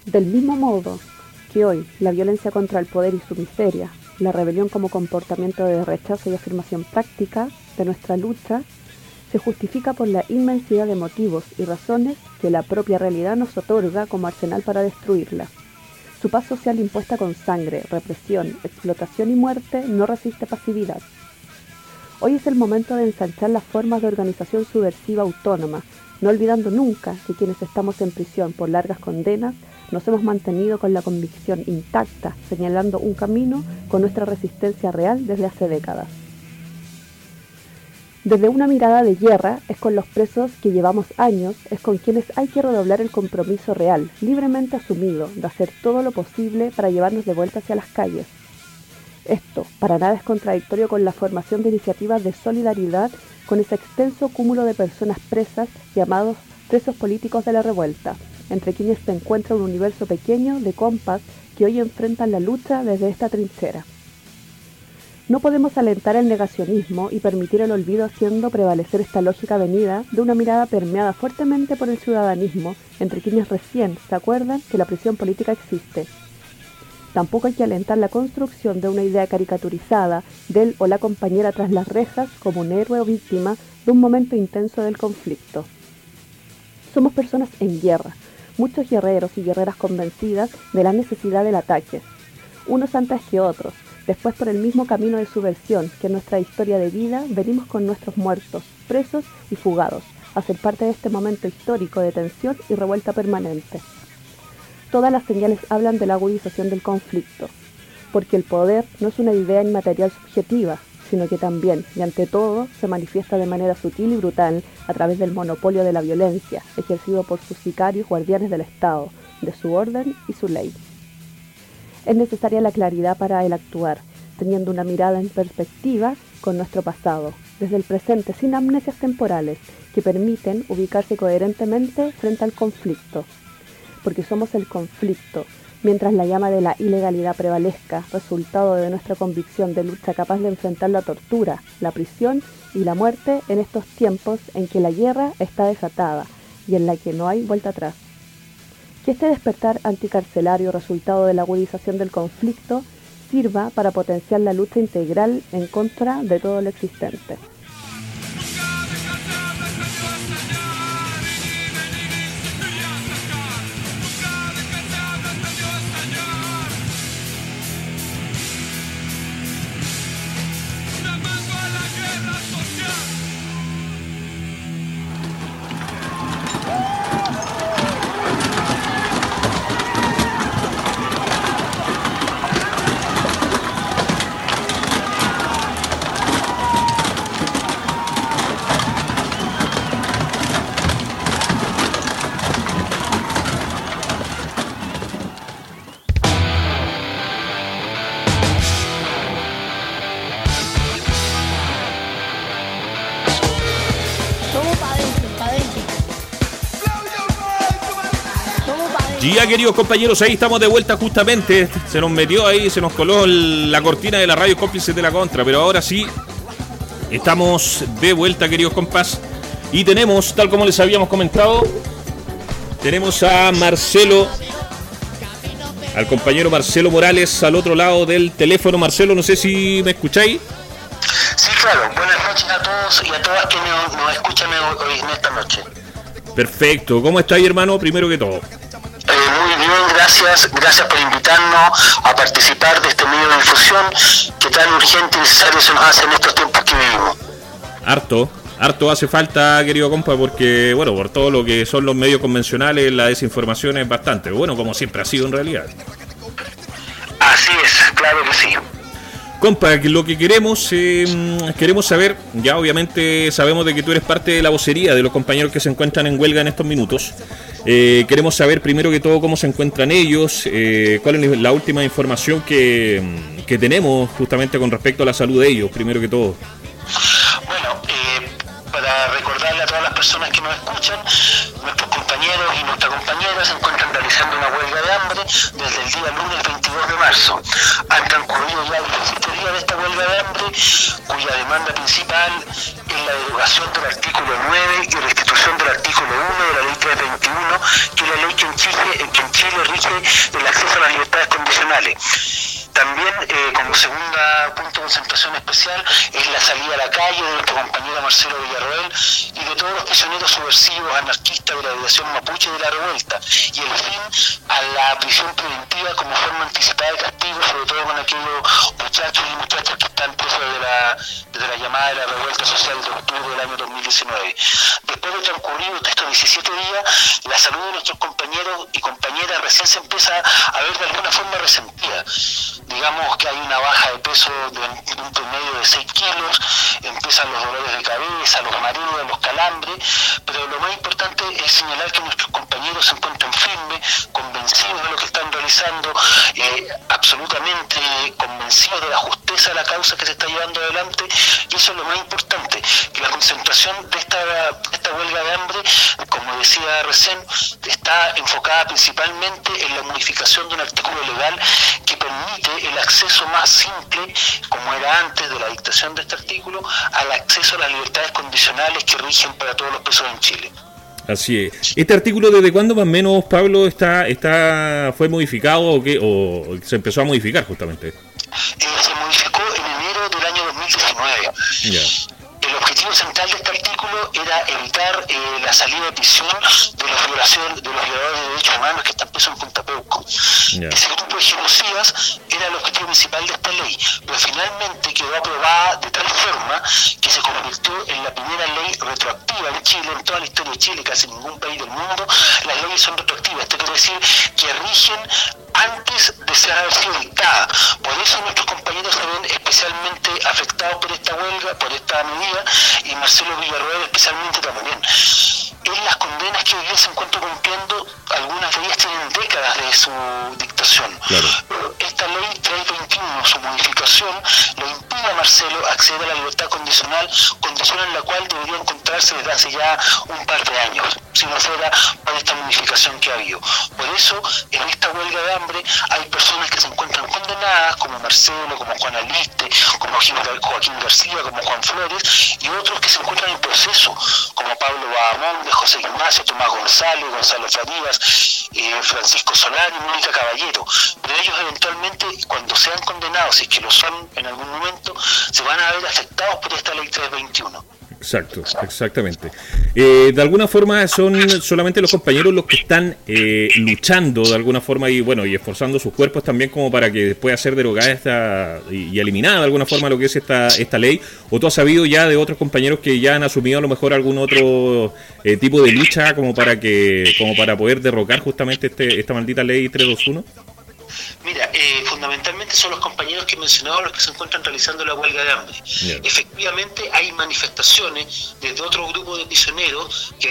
Del mismo modo que hoy la violencia contra el poder y su miseria, la rebelión como comportamiento de rechazo y afirmación práctica de nuestra lucha, se justifica por la inmensidad de motivos y razones que la propia realidad nos otorga como arsenal para destruirla. Su paz social impuesta con sangre, represión, explotación y muerte no resiste pasividad. Hoy es el momento de ensanchar las formas de organización subversiva autónoma, no olvidando nunca que quienes estamos en prisión por largas condenas nos hemos mantenido con la convicción intacta, señalando un camino con nuestra resistencia real desde hace décadas. Desde una mirada de guerra es con los presos que llevamos años, es con quienes hay que redoblar el compromiso real, libremente asumido, de hacer todo lo posible para llevarnos de vuelta hacia las calles. Esto para nada es contradictorio con la formación de iniciativas de solidaridad con ese extenso cúmulo de personas presas llamados presos políticos de la revuelta, entre quienes se encuentra un universo pequeño de compas que hoy enfrentan la lucha desde esta trinchera. No podemos alentar el negacionismo y permitir el olvido haciendo prevalecer esta lógica venida de una mirada permeada fuertemente por el ciudadanismo, entre quienes recién se acuerdan que la prisión política existe. Tampoco hay que alentar la construcción de una idea caricaturizada del o la compañera tras las rejas como un héroe o víctima de un momento intenso del conflicto. Somos personas en guerra, muchos guerreros y guerreras convencidas de la necesidad del ataque, unos antes que otros. Después, por el mismo camino de subversión que en nuestra historia de vida, venimos con nuestros muertos, presos y fugados, a ser parte de este momento histórico de tensión y revuelta permanente. Todas las señales hablan de la agudización del conflicto, porque el poder no es una idea inmaterial subjetiva, sino que también, y ante todo, se manifiesta de manera sutil y brutal a través del monopolio de la violencia, ejercido por sus sicarios guardianes del Estado, de su orden y su ley. Es necesaria la claridad para el actuar, teniendo una mirada en perspectiva con nuestro pasado, desde el presente sin amnesias temporales, que permiten ubicarse coherentemente frente al conflicto. Porque somos el conflicto, mientras la llama de la ilegalidad prevalezca, resultado de nuestra convicción de lucha capaz de enfrentar la tortura, la prisión y la muerte en estos tiempos en que la guerra está desatada y en la que no hay vuelta atrás. Que este despertar anticarcelario resultado de la agudización del conflicto sirva para potenciar la lucha integral en contra de todo lo existente. Ya, queridos compañeros, ahí estamos de vuelta justamente. Se nos metió ahí, se nos coló la cortina de la radio Cómplices de la Contra, pero ahora sí estamos de vuelta, queridos compas. Y tenemos, tal como les habíamos comentado, tenemos a Marcelo, al compañero Marcelo Morales al otro lado del teléfono. Marcelo, no sé si me escucháis. Sí, claro. Buenas noches a todos y a todas quienes nos escuchan hoy en esta noche. Perfecto. ¿Cómo estáis, hermano? Primero que todo. Muy bien, gracias por invitarnos a participar de este medio de difusión que tan urgente y necesario se nos hace en estos tiempos que vivimos. Harto hace falta, querido compa, porque, bueno, por todo lo que son los medios convencionales, la desinformación es bastante, bueno, como siempre ha sido en realidad. Así es, claro que sí. Compa, lo que queremos saber, ya obviamente sabemos de que tú eres parte de la vocería de los compañeros que se encuentran en huelga en estos minutos. Queremos saber primero que todo cómo se encuentran ellos, cuál es la última información que tenemos justamente con respecto a la salud de ellos, primero que todo. Bueno, para recordarle a todas las personas que nos escuchan, nuestros compañeros y nuestras compañeras se encuentran realizando una huelga de hambre desde el día lunes 22 de marzo. Han transcurrido ya 17 días de esta huelga de hambre, cuya demanda principal es la derogación del artículo 9 y restitución del artículo 1 de la ley 321, que es la ley que en Chile rige el acceso a las libertades condicionales. También, como segunda punto de concentración especial, es la salida a la calle de nuestro compañero Marcelo Villarroel y de todos los prisioneros subversivos, anarquistas de la liberación mapuche de la revuelta, y el fin a la prisión preventiva como forma anticipada de castigo, sobre todo con aquellos muchachos y muchachas que están presos desde la llamada de la revuelta social de octubre del año 2019. Después de transcurridos estos 17 días, la salud de nuestros compañeros y compañeras recién se empieza a ver de alguna forma resentida. Digamos que hay una baja de peso de un promedio de 6 kilos, empiezan los dolores de cabeza, los mareos, los calambres, pero lo más importante es señalar que nuestros compañeros se encuentran firmes, convencidos de lo que están realizando, absolutamente convencidos de la justeza de la causa que se está llevando adelante, y eso es lo más importante, que la concentración de esta huelga de hambre, como decía recién, está enfocada principalmente en la modificación de un artículo legal que permite el acceso más simple, como era antes de la dictación de este artículo, al acceso a las libertades condicionales que rigen para todos los presos en Chile. Así es. ¿Este artículo desde cuándo más o menos, Pablo, fue modificado o se empezó a modificar justamente? Se modificó en enero del año 2019. Ya. El objetivo central de este artículo era evitar la salida de prisión de los violadores de derechos humanos que están presos en Punta Peuco. Yeah. Ese grupo de genocidas era el objetivo principal de esta ley, pero finalmente quedó aprobada de tal forma que se convirtió en la primera ley retroactiva en Chile, en toda la historia de Chile, casi ningún país del mundo las leyes son retroactivas. Esto quiere decir que rigen antes de haber sido dictada. Por eso nuestros compañeros se ven especialmente afectados por esta huelga, por esta medida, y Marcelo Villarroel especialmente también. En las condenas que hoy día se encuentran cumpliendo, algunas de ellas tienen décadas de su dictación. Claro. Esta ley 321, su modificación, le impide a Marcelo acceder a la libertad condicional, condición en la cual debería encontrarse desde hace ya un par de años, si no fuera por esta modificación que ha habido. Por eso, en esta huelga de hambre hay personas que se encuentran condenadas, como Marcelo, como Juan Aliste, como Joaquín García, como Juan Flores, y otros que se encuentran en proceso, como Pablo Bahamonde, José Ignacio, Tomás González, Gonzalo Farías, Francisco Solari y Mónica Caballero. Pero ellos eventualmente, cuando sean condenados, si es que lo son en algún momento, se van a ver afectados por esta ley 321. Exacto, exactamente. De alguna forma son solamente los compañeros los que están luchando de alguna forma y esforzando sus cuerpos también como para que pueda ser derogada y eliminada de alguna forma lo que es esta ley. ¿O tú has sabido ya de otros compañeros que ya han asumido a lo mejor algún otro tipo de lucha como para poder derrocar justamente esta maldita ley 321? Mira, fundamentalmente son los compañeros que he mencionado los que se encuentran realizando la huelga de hambre. Bien. Efectivamente hay manifestaciones desde otro grupo de prisioneros que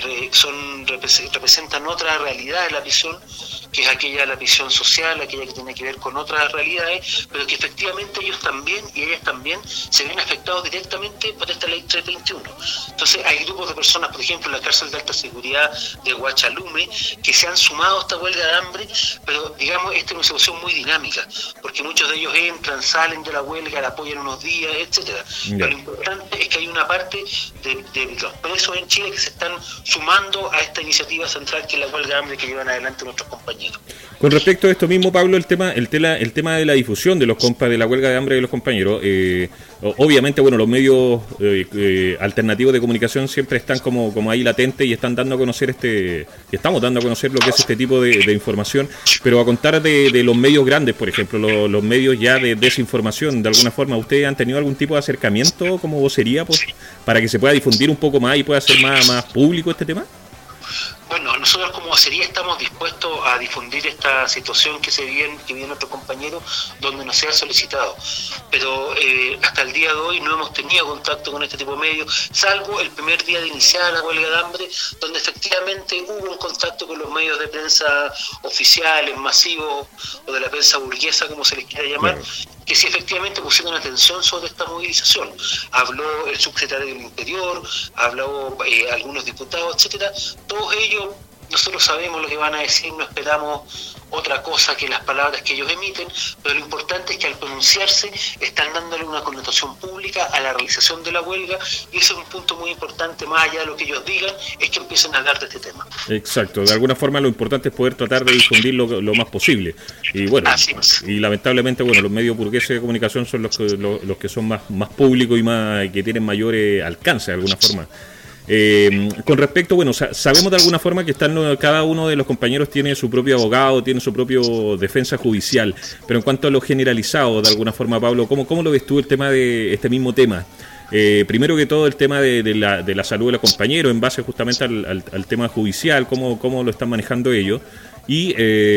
representan otra realidad de la prisión, que es aquella la prisión social, aquella que tiene que ver con otras realidades, pero que efectivamente ellos también y ellas también se ven afectados directamente por esta ley 321. Entonces hay grupos de personas, por ejemplo, en la cárcel de alta seguridad de Huachalume, que se han sumado a esta huelga de hambre, pero digamos, esta es una situación muy dinámica, porque muchos de ellos entran, salen de la huelga, la apoyan unos días, etcétera. Pero lo importante es que hay una parte de los presos en Chile que se están sumando a esta iniciativa central que es la huelga de hambre que llevan adelante nuestros compañeros. Con respecto a esto mismo, Pablo, el tema de la difusión de los compas de la huelga de hambre de los compañeros, obviamente, los medios alternativos de comunicación siempre están como ahí latentes y están dando a conocer estamos dando a conocer lo que es este tipo de información, pero a contar de los medios grandes, por ejemplo, los medios ya de desinformación, de alguna forma, ¿ustedes han tenido algún tipo de acercamiento como vocería para que se pueda difundir un poco más y pueda ser más público este tema? Bueno, nosotros como vocería estamos dispuestos a difundir esta situación que vive nuestro compañero donde nos sea solicitado, pero hasta el día de hoy no hemos tenido contacto con este tipo de medios, salvo el primer día de iniciar la huelga de hambre, donde efectivamente hubo un contacto con los medios de prensa oficiales, masivos, o de la prensa burguesa, como se les quiera llamar, claro, que sí efectivamente pusieron atención sobre esta movilización. Habló el subsecretario del Interior, habló algunos diputados, etcétera. Todos ellos nosotros sabemos lo que van a decir, no esperamos otra cosa que las palabras que ellos emiten, pero lo importante es que al pronunciarse están dándole una connotación pública a la realización de la huelga, y ese es un punto muy importante, más allá de lo que ellos digan, es que empiecen a hablar de este tema. Exacto, de alguna forma lo importante es poder tratar de difundir lo más posible, y bueno, y lamentablemente los medios burgueses de comunicación son los que son más públicos y que tienen mayor alcance de alguna forma. Con respecto, sabemos de alguna forma que cada uno de los compañeros tiene su propio abogado, tiene su propio defensa judicial, pero en cuanto a lo generalizado, de alguna forma, Pablo, ¿cómo lo ves tú el tema de este mismo tema? Primero que todo, el tema de la salud de los compañeros, en base justamente al tema judicial, cómo lo están manejando ellos, y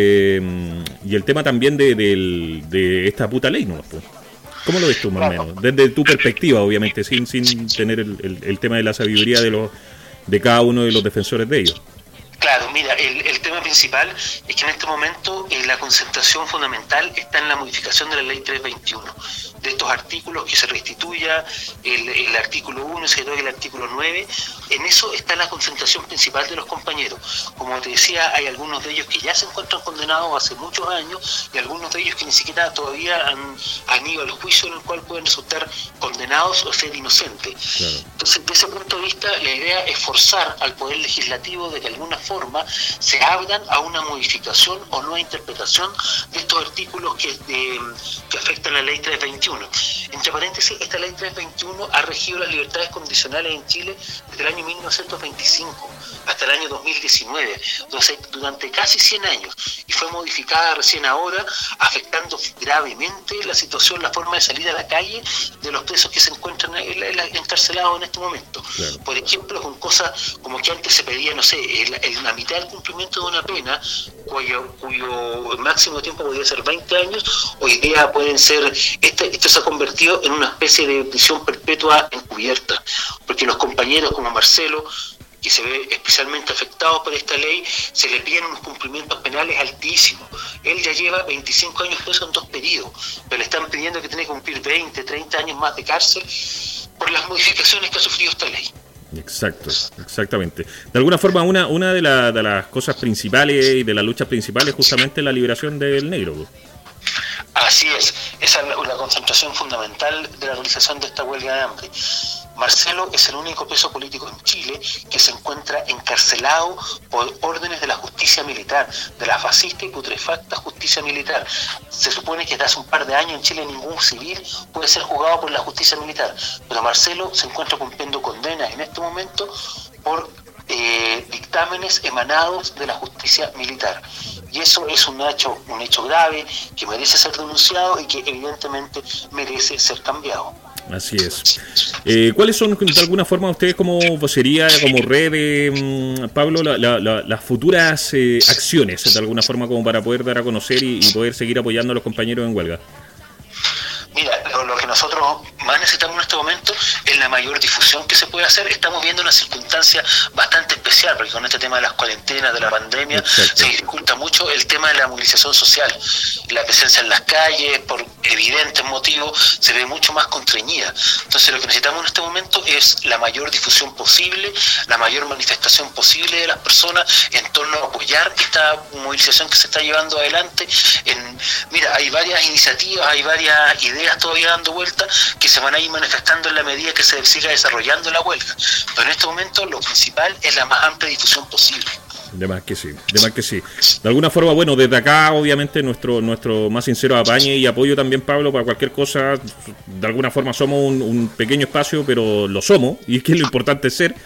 el tema también de esta puta ley, ¿no? ¿Cómo lo ves tú, más o menos? Desde tu perspectiva, obviamente, sin tener el tema de la sabiduría de cada uno de los defensores de ellos. Claro, mira, el tema principal es que en este momento la concentración fundamental está en la modificación de la ley 321, de estos artículos, que se restituya el artículo 1 y se toque el artículo 9. En eso está la concentración principal de los compañeros. Como te decía, hay algunos de ellos que ya se encuentran condenados hace muchos años, y algunos de ellos que ni siquiera todavía han ido al juicio en el cual pueden resultar condenados o ser inocentes. Claro. Entonces, desde ese punto de vista, la idea es forzar al Poder Legislativo de que de alguna forma se abran a una modificación o nueva interpretación de estos artículos que afectan la ley 321. Entre paréntesis, esta ley 321 ha regido las libertades condicionales en Chile desde el año 1925 hasta el año 2019, durante casi 100 años, y fue modificada recién ahora, afectando gravemente la situación, la forma de salir a la calle de los presos que se encuentran encarcelados en este momento. Claro. Por ejemplo, con cosas como que antes se pedía, no sé, la mitad del cumplimiento de una pena, cuyo máximo tiempo podía ser 20 años, hoy día pueden ser, esto se ha convertido en una especie de prisión perpetua encubierta, porque los compañeros como Marcelo, que se ve especialmente afectado por esta ley, se le piden unos cumplimientos penales altísimos. Él ya lleva 25 años preso en 2 periodos, pero le están pidiendo que tiene que cumplir 20, 30 años más de cárcel por las modificaciones que ha sufrido esta ley. Exactamente. De alguna forma, una de las cosas principales y de las luchas principales es justamente la liberación del negro. Así es, esa es la concentración fundamental de la realización de esta huelga de hambre. Marcelo es el único preso político en Chile que se encuentra encarcelado por órdenes de la justicia militar, de la fascista y putrefacta justicia militar. Se supone que desde hace un par de años en Chile ningún civil puede ser juzgado por la justicia militar, pero Marcelo se encuentra cumpliendo condenas en este momento por dictámenes emanados de la justicia militar. Y eso es un hecho grave que merece ser denunciado y que evidentemente merece ser cambiado. Así es. ¿Cuáles son, de alguna forma, ustedes como vocería, como red, Pablo, las futuras acciones, de alguna forma, como para poder dar a conocer y poder seguir apoyando a los compañeros en huelga? Mira, lo que nosotros más necesitamos en este momento es la mayor difusión que se puede hacer. Estamos viendo una circunstancia bastante especial, porque con este tema de las cuarentenas, de la pandemia, exacto, se dificulta mucho el tema de la movilización social. La presencia en las calles, por evidentes motivos, se ve mucho más constreñida. Entonces, lo que necesitamos en este momento es la mayor difusión posible, la mayor manifestación posible de las personas en torno a apoyar esta movilización que se está llevando adelante. Mira, hay varias iniciativas, hay varias ideas todavía dando vuelta que se van a ir manifestando en la medida que se siga desarrollando la huelga, pero en este momento lo principal es la más amplia difusión posible. De más que sí. De alguna forma, bueno, desde acá obviamente nuestro más sincero apañe y apoyo también, Pablo, para cualquier cosa. De alguna forma somos un pequeño espacio, pero lo somos, y es que lo importante es ser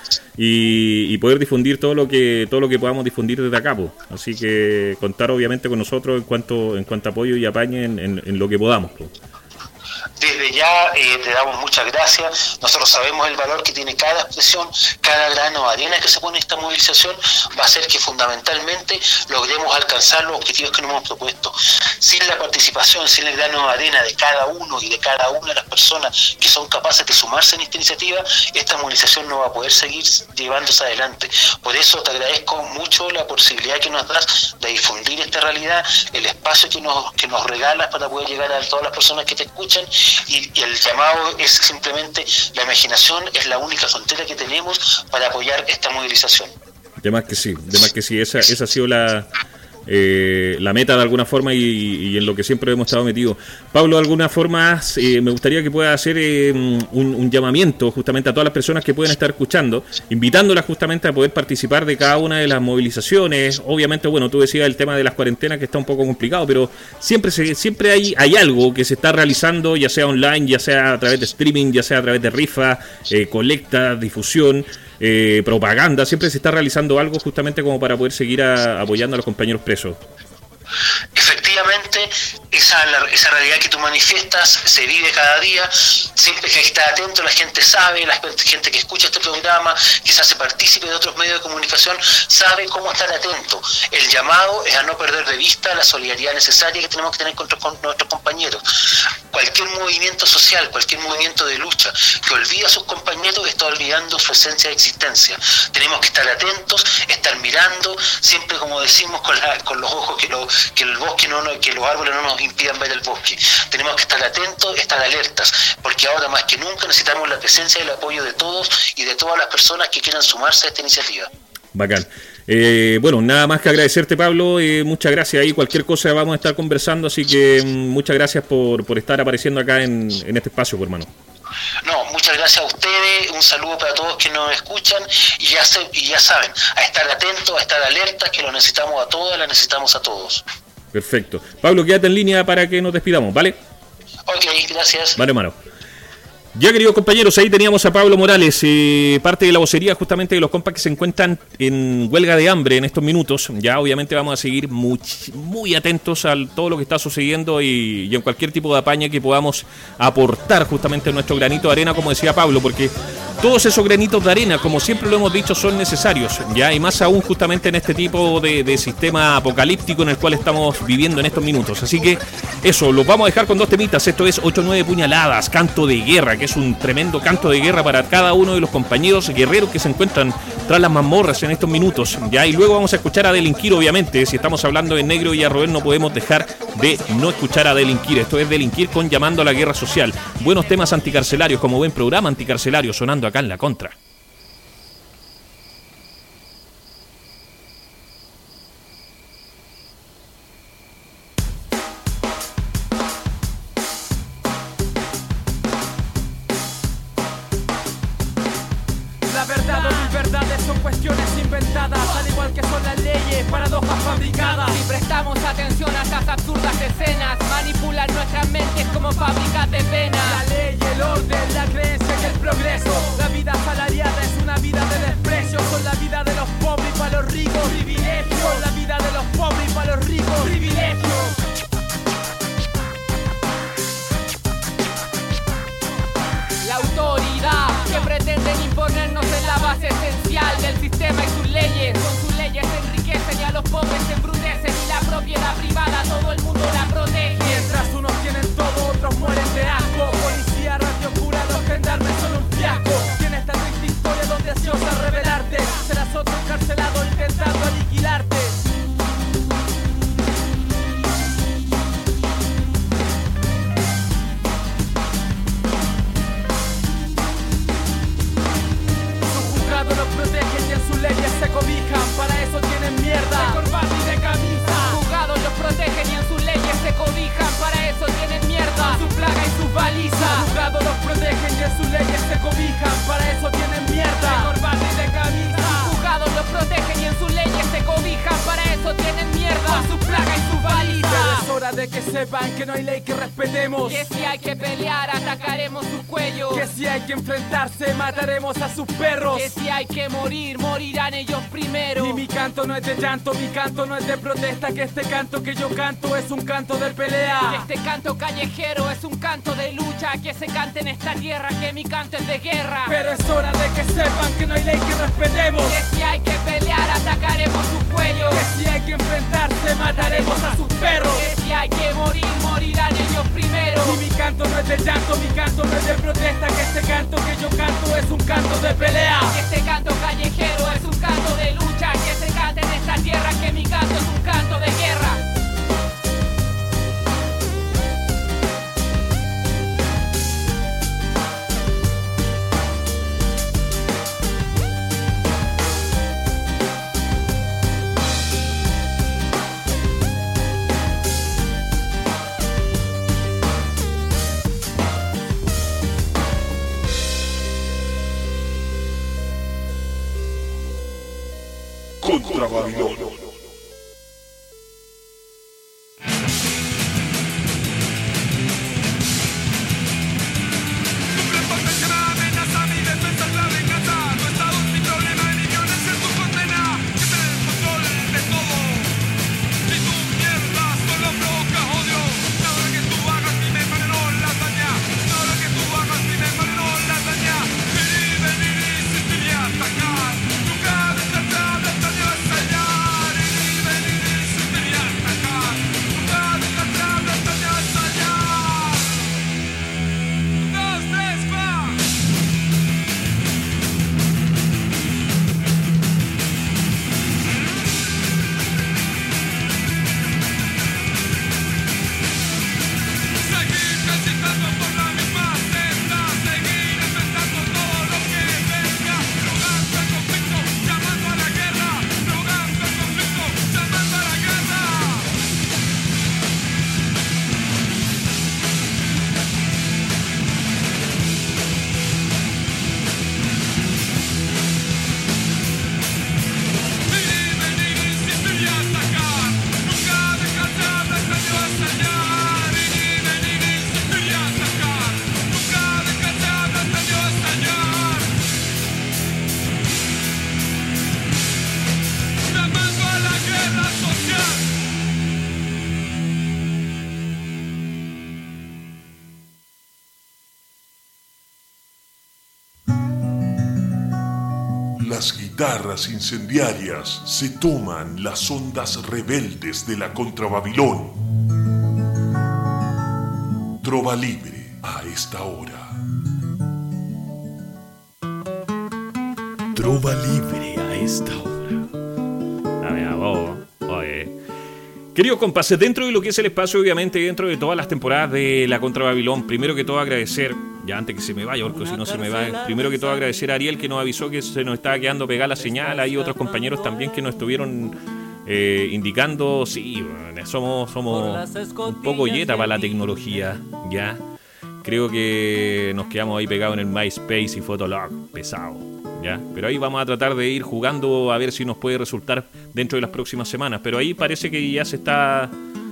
y poder difundir todo lo que podamos difundir desde acá, pues. Así que contar obviamente con nosotros en cuanto a apoyo y apañe en lo que podamos, pues. Desde ya te damos muchas gracias. Nosotros sabemos el valor que tiene cada expresión, cada grano de arena que se pone en esta movilización va a hacer que fundamentalmente logremos alcanzar los objetivos que nos hemos propuesto. Sin la participación, sin el grano de arena de cada uno y de cada una de las personas que son capaces de sumarse en esta iniciativa, esta movilización no va a poder seguir llevándose adelante. Por eso te agradezco mucho la posibilidad que nos das de difundir esta realidad, el espacio que nos regalas para poder llegar a todas las personas que te escuchan. Y el llamado es simplemente, la imaginación es la única frontera que tenemos para apoyar esta movilización. De más que sí. Esa ha sido la meta de alguna forma y en lo que siempre hemos estado metidos. Pablo, de alguna forma me gustaría que pueda hacer un llamamiento justamente a todas las personas que pueden estar escuchando, invitándolas justamente a poder participar de cada una de las movilizaciones. Obviamente, bueno, tú decías el tema de las cuarentenas que está un poco complicado, pero siempre hay algo que se está realizando, ya sea online, ya sea a través de streaming, ya sea a través de rifa, colecta, difusión, propaganda. Siempre se está realizando algo justamente como para poder seguir apoyando a los compañeros presos. Efectivamente, esa realidad que tú manifiestas se vive cada día. Siempre que está atento, la gente sabe, la gente que escucha este programa, que se hace partícipe de otros medios de comunicación, sabe cómo estar atento. El llamado es a no perder de vista la solidaridad necesaria que tenemos que tener con nuestros compañeros. Cualquier movimiento social, cualquier movimiento de lucha que olvida a sus compañeros está olvidando su esencia de existencia. Tenemos que estar atentos, estar mirando, siempre como decimos con los ojos, que el bosque que los árboles no nos impidan ver el bosque. Tenemos que estar atentos, estar alertas, porque ahora más que nunca necesitamos la presencia y el apoyo de todos y de todas las personas que quieran sumarse a esta iniciativa. Bacán. Bueno, nada más que agradecerte, Pablo, muchas gracias. Ahí cualquier cosa vamos a estar conversando, así que muchas gracias por estar apareciendo acá en este espacio, hermano. No, muchas gracias a ustedes, un saludo para todos que nos escuchan y ya saben, a estar atentos, a estar alertas, que lo necesitamos a todas, la necesitamos a todos. Perfecto. Pablo, quédate en línea para que nos despidamos, ¿vale? Ok, gracias. Vale, hermano. Ya, queridos compañeros, ahí teníamos a Pablo Morales, parte de la vocería justamente de los compas que se encuentran en huelga de hambre en estos minutos. Ya obviamente vamos a seguir muy atentos a todo lo que está sucediendo y en cualquier tipo de apaña que podamos aportar justamente nuestro granito de arena, como decía Pablo, porque todos esos granitos de arena, como siempre lo hemos dicho, son necesarios, ya, y más aún justamente en este tipo de sistema apocalíptico en el cual estamos viviendo en estos minutos. Así que eso, los vamos a dejar con dos temitas. Esto es 8-9 puñaladas, canto de guerra, que es un tremendo canto de guerra para cada uno de los compañeros guerreros que se encuentran tras las mazmorras en estos minutos, ya, y luego vamos a escuchar a Delinquir. Obviamente, si estamos hablando de Negro Villarroel, no podemos dejar de no escuchar a Delinquir. Esto es Delinquir con Llamando a la Guerra Social. Buenos temas anticarcelarios, como buen programa anticarcelario sonando acá en La Contra. La verdad o mis verdades son cuestiones inventadas, al igual que son las leyes, paradojas fabricadas. Si prestamos atención a estas absurdas escenas, manipulan nuestras mentes como fábricas de penas. La ley, el orden, la creencia y el progreso. La vida asalariada es una vida de desprecio. Son la vida de los pobres y para los ricos, privilegio. Son la vida de los pobres y para los ricos, privilegio. La autoridad que pretenden imponernos en la base esencial del sistema y sus leyes. Con sus leyes se enriquecen y a los pobres se embrutecen, y la propiedad privada todo el mundo la protege. Mientras unos tienen todo, otros mueren de asco. Policía, radio cura, los gendarmes son un fiasco. Tiene esta triste historia donde has osado revelarte. Serás otro encarcelado intentando aniquilarte. Los protegen y en sus leyes se cobijan, para eso tienen mierda de corbata y de camisa. Juzgados los protegen y en sus leyes se cobijan, para eso tienen mierda, su plaga y sus balizas. Juzgados los protegen y en sus leyes se cobijan, para eso tienen mierda de corbata y de camisa. Juzgados los protegen y en sus leyes se cobijan, para eso tienen mierda, su plaga y sus balizas. Pero es hora de que sepan que no hay ley que respetemos, que si hay que pelear atacaremos sus cuellos, que si hay que enfrentarse mataremos a sus perros, que si hay que morir, morirán ellos primero. Y mi canto no es de llanto, mi canto no es de protesta, que este canto que yo canto es un canto de pelea. Que este canto callejero es un canto de lucha, que se cante en esta tierra, que mi canto es de guerra. Pero es hora de que sepan que no hay ley que respetemos, que si hay que pelear atacaremos sus cuellos, que si hay que enfrentarse mataremos a sus perros, que si hay que morir, morirán ellos primero. Y mi canto no es de llanto, mi canto no es de protesta, que este canto que yo canto es un canto de pelea. Que este canto callejero es un canto de lucha, que se cante en esta tierra, que mi canto es un canto de guerra. Babilón. Las guitarras incendiarias se toman las ondas rebeldes de la Contrababilón. Trova libre a esta hora. Trova libre a esta hora. Dame a vos. Oye. Queridos compases, dentro de lo que es el espacio, obviamente, dentro de todas las temporadas de la Contrababilón, primero que todo agradecer, ya antes que se me vaya, porque si no se me va, primero que todo agradecer a Ariel que nos avisó que se nos estaba quedando pegada la señal. Hay otros compañeros también que nos estuvieron indicando, sí, somos un poco yeta para la tecnología, ya. Creo que nos quedamos ahí pegados en el MySpace y Fotolog, pesado, ya. Pero ahí vamos a tratar de ir jugando a ver si nos puede resultar dentro de las próximas semanas. Pero ahí parece que ya se está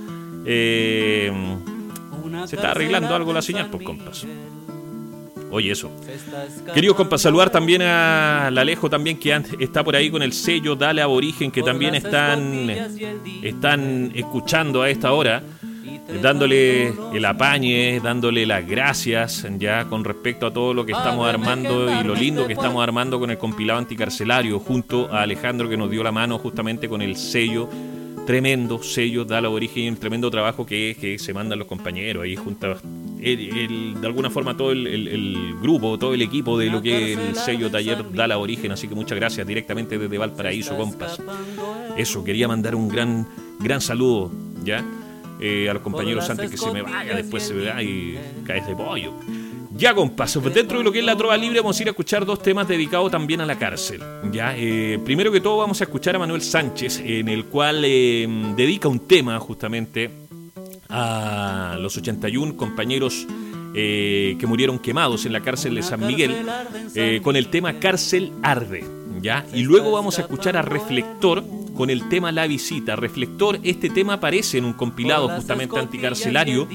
arreglando algo la señal, pues compas. Oye, eso. Queridos compas, saludar también a Alejo también, que está por ahí con el sello Dale Aborigen, que también están escuchando a esta hora, dándole el apañe, dándole las gracias ya con respecto a todo lo que estamos armando y lo lindo que estamos armando con el compilado anticarcelario, junto a Alejandro, que nos dio la mano justamente con el sello, tremendo sello Dale Aborigen, el tremendo trabajo que se mandan los compañeros ahí junto de alguna forma todo el grupo, todo el equipo de lo que es el sello Taller Dale Aborigen. Así que muchas gracias directamente desde Valparaíso, compas. Eso, quería mandar un gran saludo ya a los compañeros antes que se me vaya, después se me va y caes de pollo. Ya, compas, dentro de lo que es la Trova Libre vamos a ir a escuchar dos temas dedicados también a la cárcel. Ya, primero que todo vamos a escuchar a Manuel Sánchez, en el cual dedica un tema justamente a los 81 compañeros que murieron quemados en la cárcel de San Miguel, con el tema Cárcel Arde, ¿ya? Y luego vamos a escuchar a Reflector con el tema La Visita. Reflector, este tema aparece en un compilado justamente anticarcelario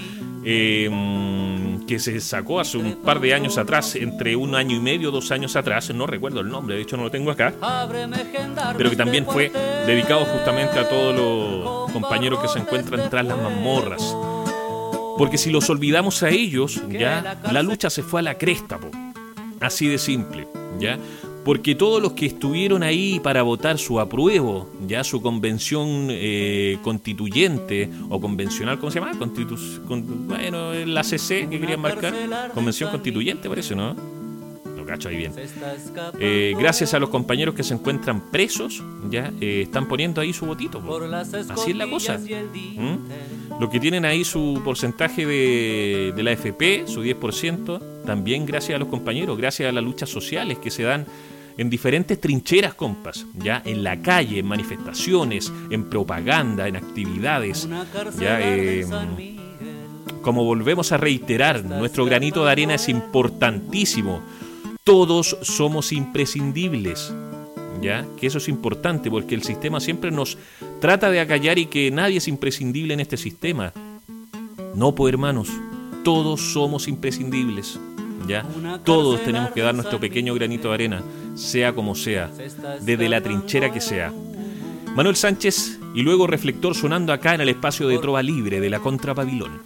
que se sacó hace un par de años atrás, entre 1 año y medio, 2 años atrás, no recuerdo el nombre, de hecho no lo tengo acá, pero que también fue dedicado justamente a todos los compañeros que se encuentran tras las mazmorras. Porque si los olvidamos a ellos, ya la lucha se fue a la cresta, po. Así de simple, ya. Porque todos los que estuvieron ahí para votar su apruebo, ya su convención constituyente o convencional, ¿cómo se llama? Bueno, la CC que querían marcar, convención constituyente parece, ¿no? Lo cacho ahí bien. Gracias a los compañeros que se encuentran presos, ya están poniendo ahí su votito, po. Así es la cosa. Los que tienen ahí su porcentaje de la AFP, su 10%, también gracias a los compañeros, gracias a las luchas sociales que se dan en diferentes trincheras, compas, ya en la calle, en manifestaciones, en propaganda, en actividades, ya como volvemos a reiterar, nuestro granito de arena es importantísimo. Todos somos imprescindibles, ¿ya? Que eso es importante porque el sistema siempre nos trata de acallar y que nadie es imprescindible en este sistema. No, pues hermanos, todos somos imprescindibles, ¿ya? Todos tenemos que dar nuestro pequeño granito de arena, sea como sea, desde la trinchera que sea. Manuel Sánchez y luego Reflector sonando acá en el espacio de Trova Libre de la Contra Babilón.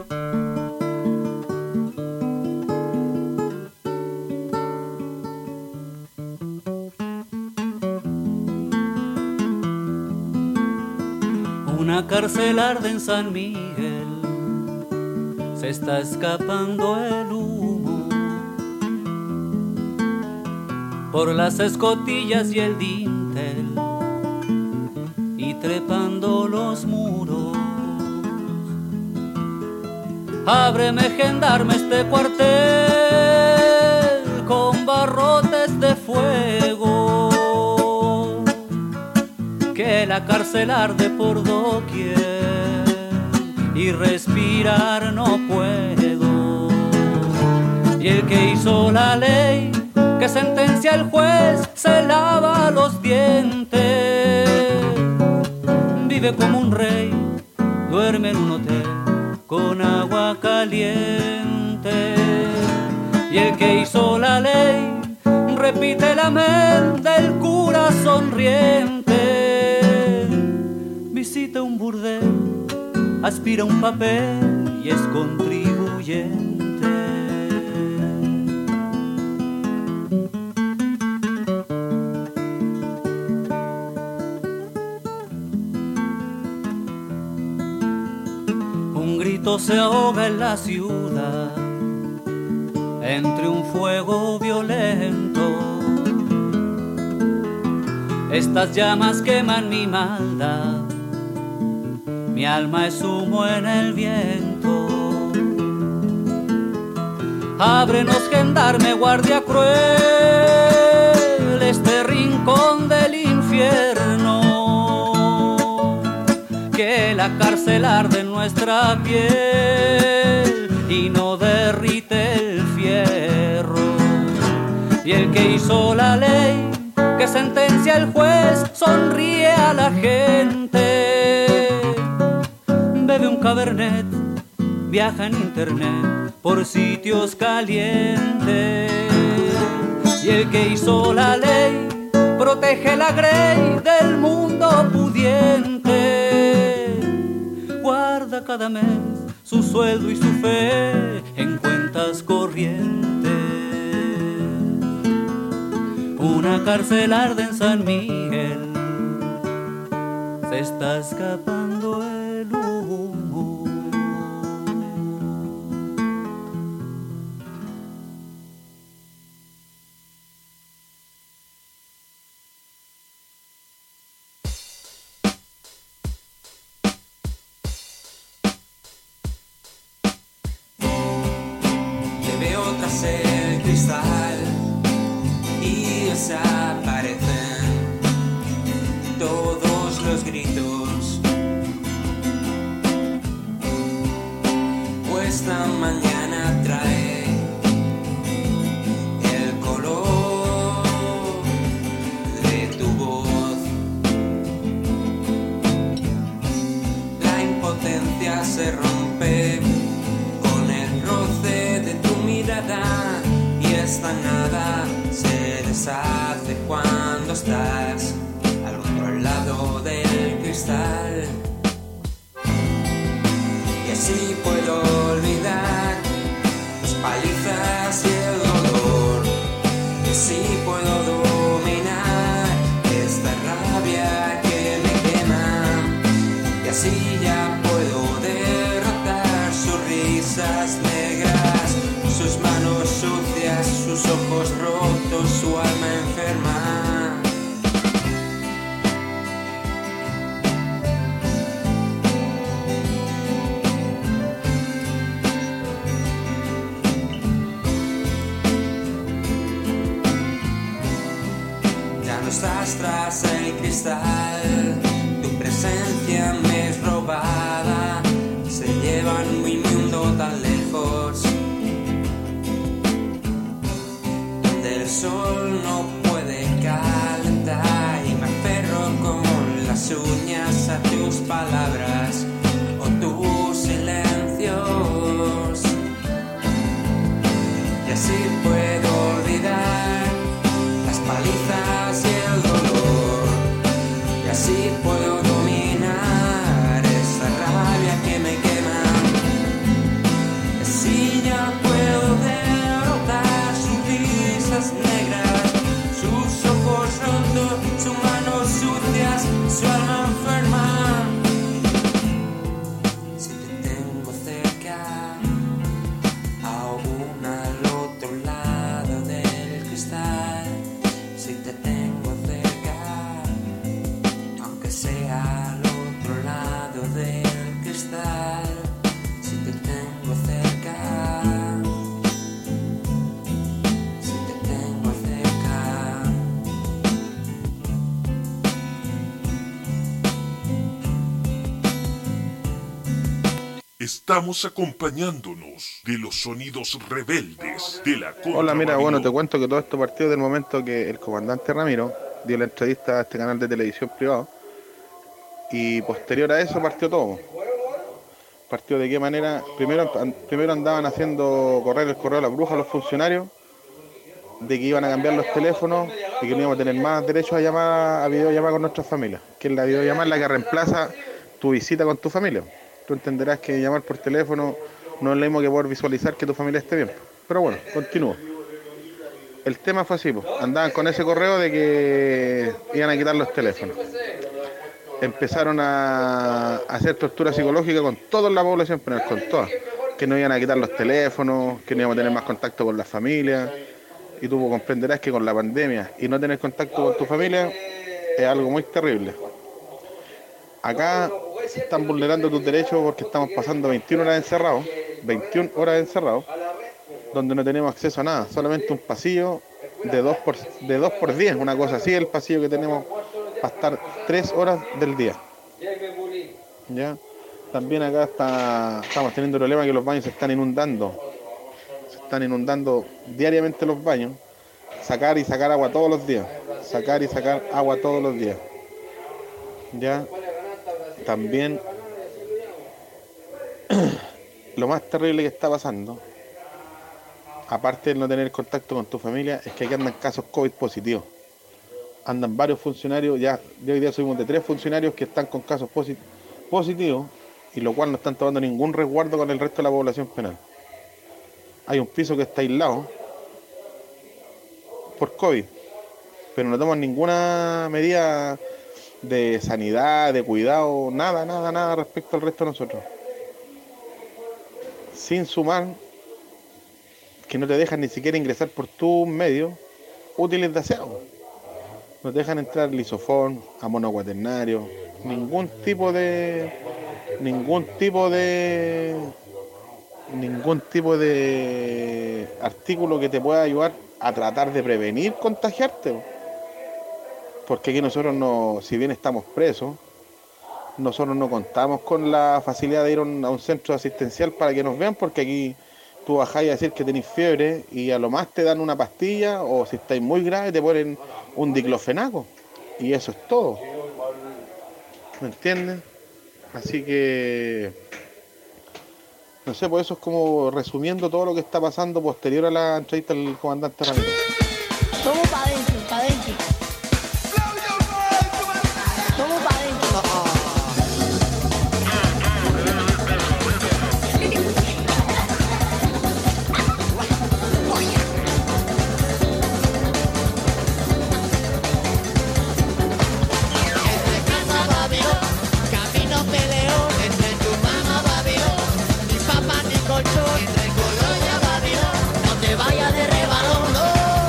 Una cárcel arde en San Miguel, se está escapando el humo por las escotillas y el dintel y trepando los muros. Ábreme, gendarme, este cuartel con barrotes de fuego, que la cárcel arde por doquier y respirar no puedo. Y el que hizo la ley que sentencia el juez se lava los dientes, vive como un rey, duerme en un hotel con agua caliente. Y el que hizo la ley repite el amén del cura sonriente, visita un burdel, aspira un papel y es contribuyente. Un grito se ahoga en la ciudad entre un fuego violento. Estas llamas queman mi maldad, mi alma es humo en el viento. Ábrenos, gendarme, guardia cruel, este rincón del infierno, que la cárcel arde en nuestra piel y no derrite el fierro. Y el que hizo la ley que sentencia el juez sonríe a la gente, bebe un cabernet, viaja en internet por sitios calientes. Y el que hizo la ley protege la grey del mundo pudiente, guarda cada mes su sueldo y su fe en cuentas corrientes. Una cárcel arde en San Miguel, se está escapando el humo. Te veo tras el cristal y desaparecen todos los gritos. Pues esta mañana trae el color de tu voz. La impotencia se rompe con el roce de tu mirada y esta nada se deshace cuando estás al otro lado del cristal. Y así puedo olvidar las palizas y el dolor. Y así puedo dominar esta rabia que me quema. Y así ya puedo derrotar sus risas negras, sus manos sucias, sus ojos rotos, su alma enferma. Ya no estás tras el cristal, tu presencia me es robada. Se llevan mi mundo tan lejos, el sol no puede calentar. extrañas a tus palabras o tus silencios. Y así puedo olvidar las palizas y el dolor. Y así puedo dominar esa rabia que me quema. Y así ya puedo derrotar sus risas negras, sus ojos rotos, sus manos sucias, su alma enferma. Si te tengo cerca, aún al otro lado del cristal. Si te tengo cerca, aunque sea al otro lado del cristal. Si te tengo cerca, si te tengo cerca. Estamos acompañándonos de los sonidos rebeldes de la contra. Hola, mira, Babilón. bueno, te cuento que todo esto partió del momento que el comandante Ramiro dio la entrevista a este canal de televisión privado y posterior a eso partió todo. Partió de qué manera. Primero andaban haciendo correr el correo a la bruja los funcionarios de que iban a cambiar los teléfonos y que no íbamos a tener más derecho a videollamar con nuestras familias, que es la videollamada la que reemplaza tu visita con tu familia. Tú entenderás que llamar por teléfono no es lo mismo que poder visualizar que tu familia esté bien. Pero bueno, continúo. El tema fue así, pues. Andaban con ese correo de que iban a quitar los teléfonos. Empezaron a hacer tortura psicológica con toda la población penal, con todas. Que no iban a quitar los teléfonos, que no íbamos a tener más contacto con la familia. Y tú comprenderás que con la pandemia y no tener contacto con tu familia es algo muy terrible. Acá se están vulnerando tus derechos porque estamos pasando 21 horas encerrados, donde no tenemos acceso a nada, solamente un pasillo de 2x10, una cosa así, el pasillo que tenemos para estar 3 horas del día. ¿Ya? También acá estamos teniendo el problema que los baños se están inundando diariamente los baños, sacar y sacar agua todos los días, ¿ya? También lo más terrible que está pasando, aparte de no tener contacto con tu familia, es que aquí andan casos COVID positivos. Andan varios funcionarios, ya de hoy día subimos de 3 funcionarios que están con casos positivos, y lo cual no están tomando ningún resguardo con el resto de la población penal. Hay un piso que está aislado por COVID, pero no toman ninguna medida de sanidad, de cuidado, nada respecto al resto de nosotros. Sin sumar que no te dejan ni siquiera ingresar por tus medios útiles de aseo. No te dejan entrar lisofón, amono cuaternario, ningún tipo de artículo que te pueda ayudar a tratar de prevenir contagiarte. Porque aquí nosotros, si bien estamos presos, nosotros no contamos con la facilidad de ir a un centro asistencial para que nos vean, porque aquí tú bajás a decir que tenés fiebre y a lo más te dan una pastilla, o si estáis muy grave te ponen un diclofenaco, y eso es todo. ¿Me entiendes? Así que, no sé, pues eso es como resumiendo todo lo que está pasando posterior a la entrevista del comandante Ramiro. Vamos para adentro, para adentro. Vamos para adentro. Entre casa Babilón, camino peleón, entre tu mamá Babilón, mi papá ni colchón, entre colonia Babilón, no te vayas de rebalón, no.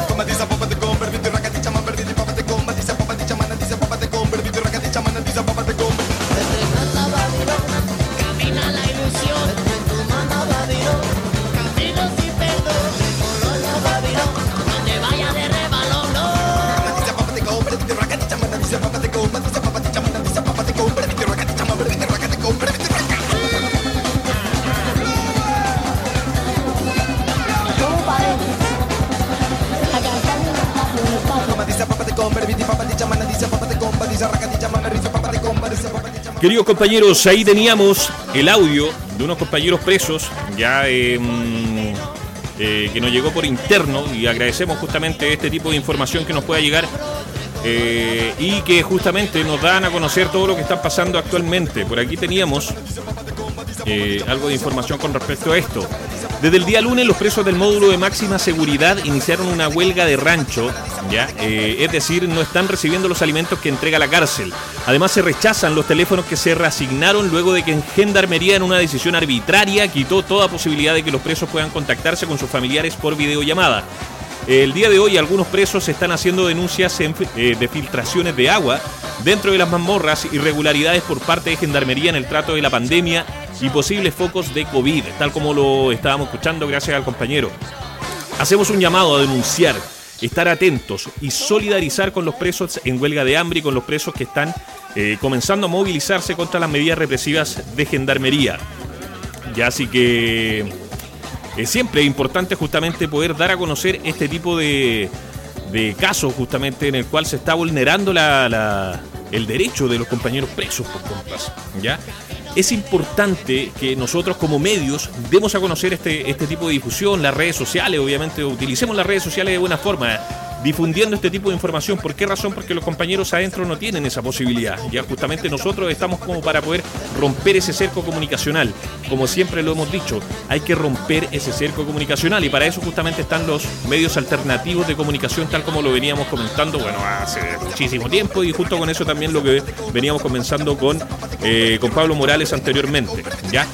Queridos compañeros, ahí teníamos el audio de unos compañeros presos, ya que nos llegó por interno, y agradecemos justamente este tipo de información que nos pueda llegar y que justamente nos dan a conocer todo lo que está pasando actualmente. Por aquí teníamos algo de información con respecto a esto. Desde el día lunes, los presos del módulo de máxima seguridad iniciaron una huelga de rancho, ¿ya? Es decir, no están recibiendo los alimentos que entrega la cárcel. Además, se rechazan los teléfonos que se reasignaron luego de que Gendarmería, en una decisión arbitraria, quitó toda posibilidad de que los presos puedan contactarse con sus familiares por videollamada. El día de hoy, algunos presos están haciendo denuncias de filtraciones de agua dentro de las mazmorras, irregularidades por parte de Gendarmería en el trato de la pandemia y posibles focos de COVID, tal como lo estábamos escuchando gracias al compañero. Hacemos un llamado a denunciar, estar atentos y solidarizar con los presos en huelga de hambre y con los presos que están comenzando a movilizarse contra las medidas represivas de Gendarmería. Ya, así que siempre es importante justamente poder dar a conocer este tipo de casos justamente en el cual se está vulnerando el derecho de los compañeros presos, por compas, ¿ya? Es importante que nosotros como medios demos a conocer este tipo de difusión, las redes sociales, obviamente utilicemos las redes sociales de buena forma, difundiendo este tipo de información. ¿Por qué razón? Porque los compañeros adentro no tienen esa posibilidad. Ya justamente nosotros estamos como para poder romper ese cerco comunicacional. Como siempre lo hemos dicho, hay que romper ese cerco comunicacional, y para eso justamente están los medios alternativos de comunicación, tal como lo veníamos comentando, bueno, hace muchísimo tiempo, y junto con eso también lo que veníamos comenzando con Pablo Morales anteriormente, ¿ya?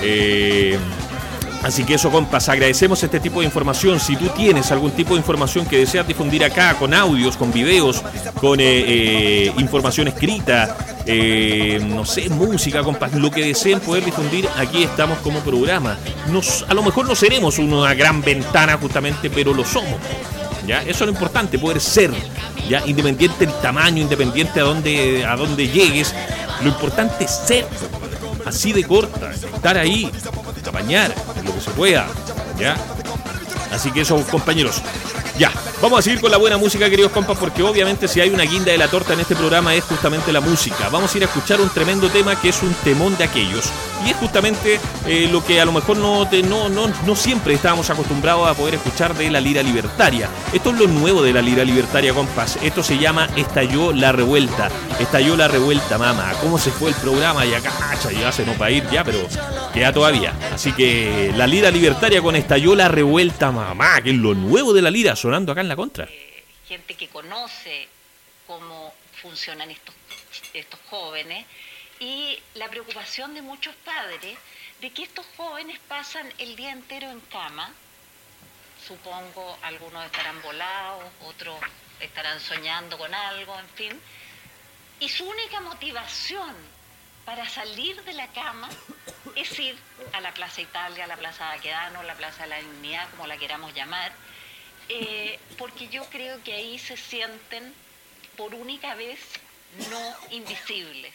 Así que eso, compas, agradecemos este tipo de información. Si tú tienes algún tipo de información que deseas difundir acá, con audios, con videos, con información escrita, no sé, música, compas, lo que deseen poder difundir, aquí estamos como programa. A lo mejor no seremos una gran ventana justamente, pero lo somos, ¿ya? Eso es lo importante, poder ser, ¿ya? Independiente del tamaño, independiente a dónde llegues, lo importante es ser, así de corta, estar ahí, apañar en lo que se pueda, ¿ya? Así que eso, compañeros. Ya, vamos a seguir con la buena música, queridos compas, porque obviamente si hay una guinda de la torta en este programa es justamente la música. Vamos a ir a escuchar un tremendo tema que es un temón de aquellos, y es justamente lo que a lo mejor no siempre estábamos acostumbrados a poder escuchar de la lira libertaria. Esto es lo nuevo de la lira libertaria, compas. Esto se llama Estalló la Revuelta. Estalló la revuelta, mamá. ¿Cómo se fue el programa? Y acá, ya se nos va a ir ya, pero queda todavía. Así que la lira libertaria con Estalló la Revuelta, mamá, que es lo nuevo de la lira, sonando acá en la contra. Gente que conoce cómo funcionan estos jóvenes, y la preocupación de muchos padres de que estos jóvenes pasan el día entero en cama. Supongo algunos estarán volados, otros estarán soñando con algo, en fin, y su única motivación para salir de la cama es ir a la Plaza Italia, a la Plaza Baquedano, la Plaza de la Dignidad, como la queramos llamar, porque yo creo que ahí se sienten por única vez no invisibles.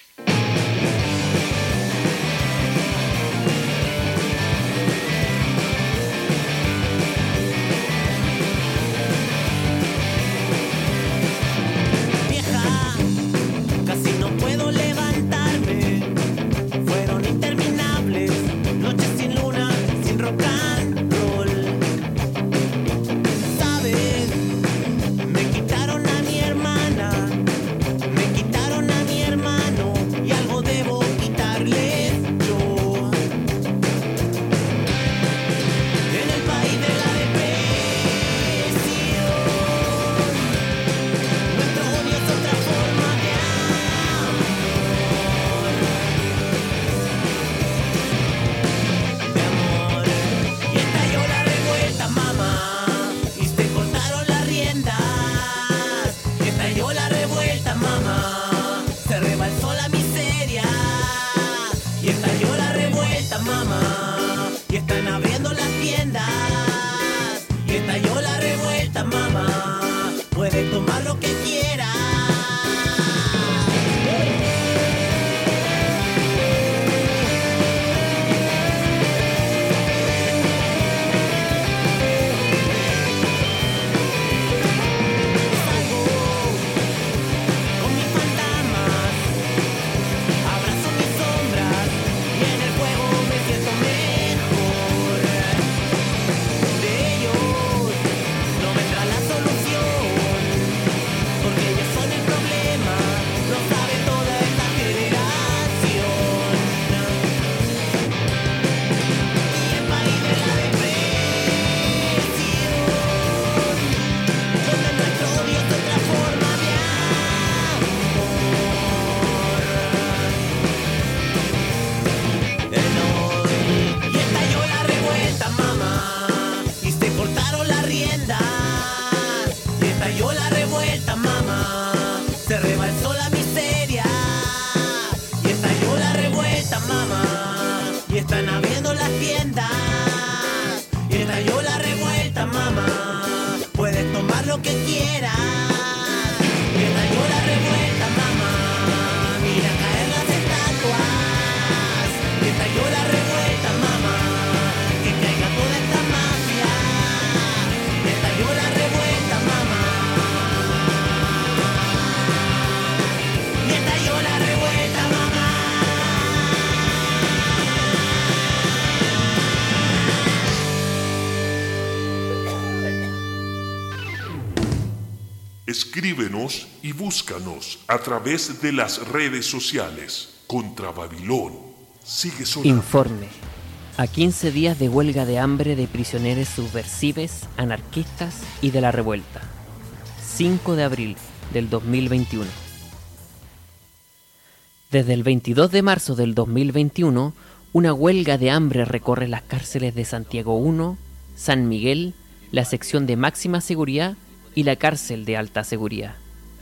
Vieja, casi no puedo levantarme. Fueron interminables noches sin luna, sin rock and roll. ¿Sabes? Me quitaron a mi hermana, me quitaron a mi hermano, y que quieras. Que traigo la revuelta, mamá. Mira caer las estatuas. Que traigo la revuelta, mamá. Que caiga toda esta mafia. Que traigo la revuelta, mamá. Que traigo la revuelta, mamá. Escríbenos y búscanos a través de las redes sociales. Contra Babilón. Sigue sonando. Informe. A 15 días de huelga de hambre de prisioneros subversives, anarquistas y de la revuelta. 5 de abril del 2021. Desde el 22 de marzo del 2021, una huelga de hambre recorre las cárceles de Santiago I, San Miguel, la sección de máxima seguridad y la cárcel de alta seguridad.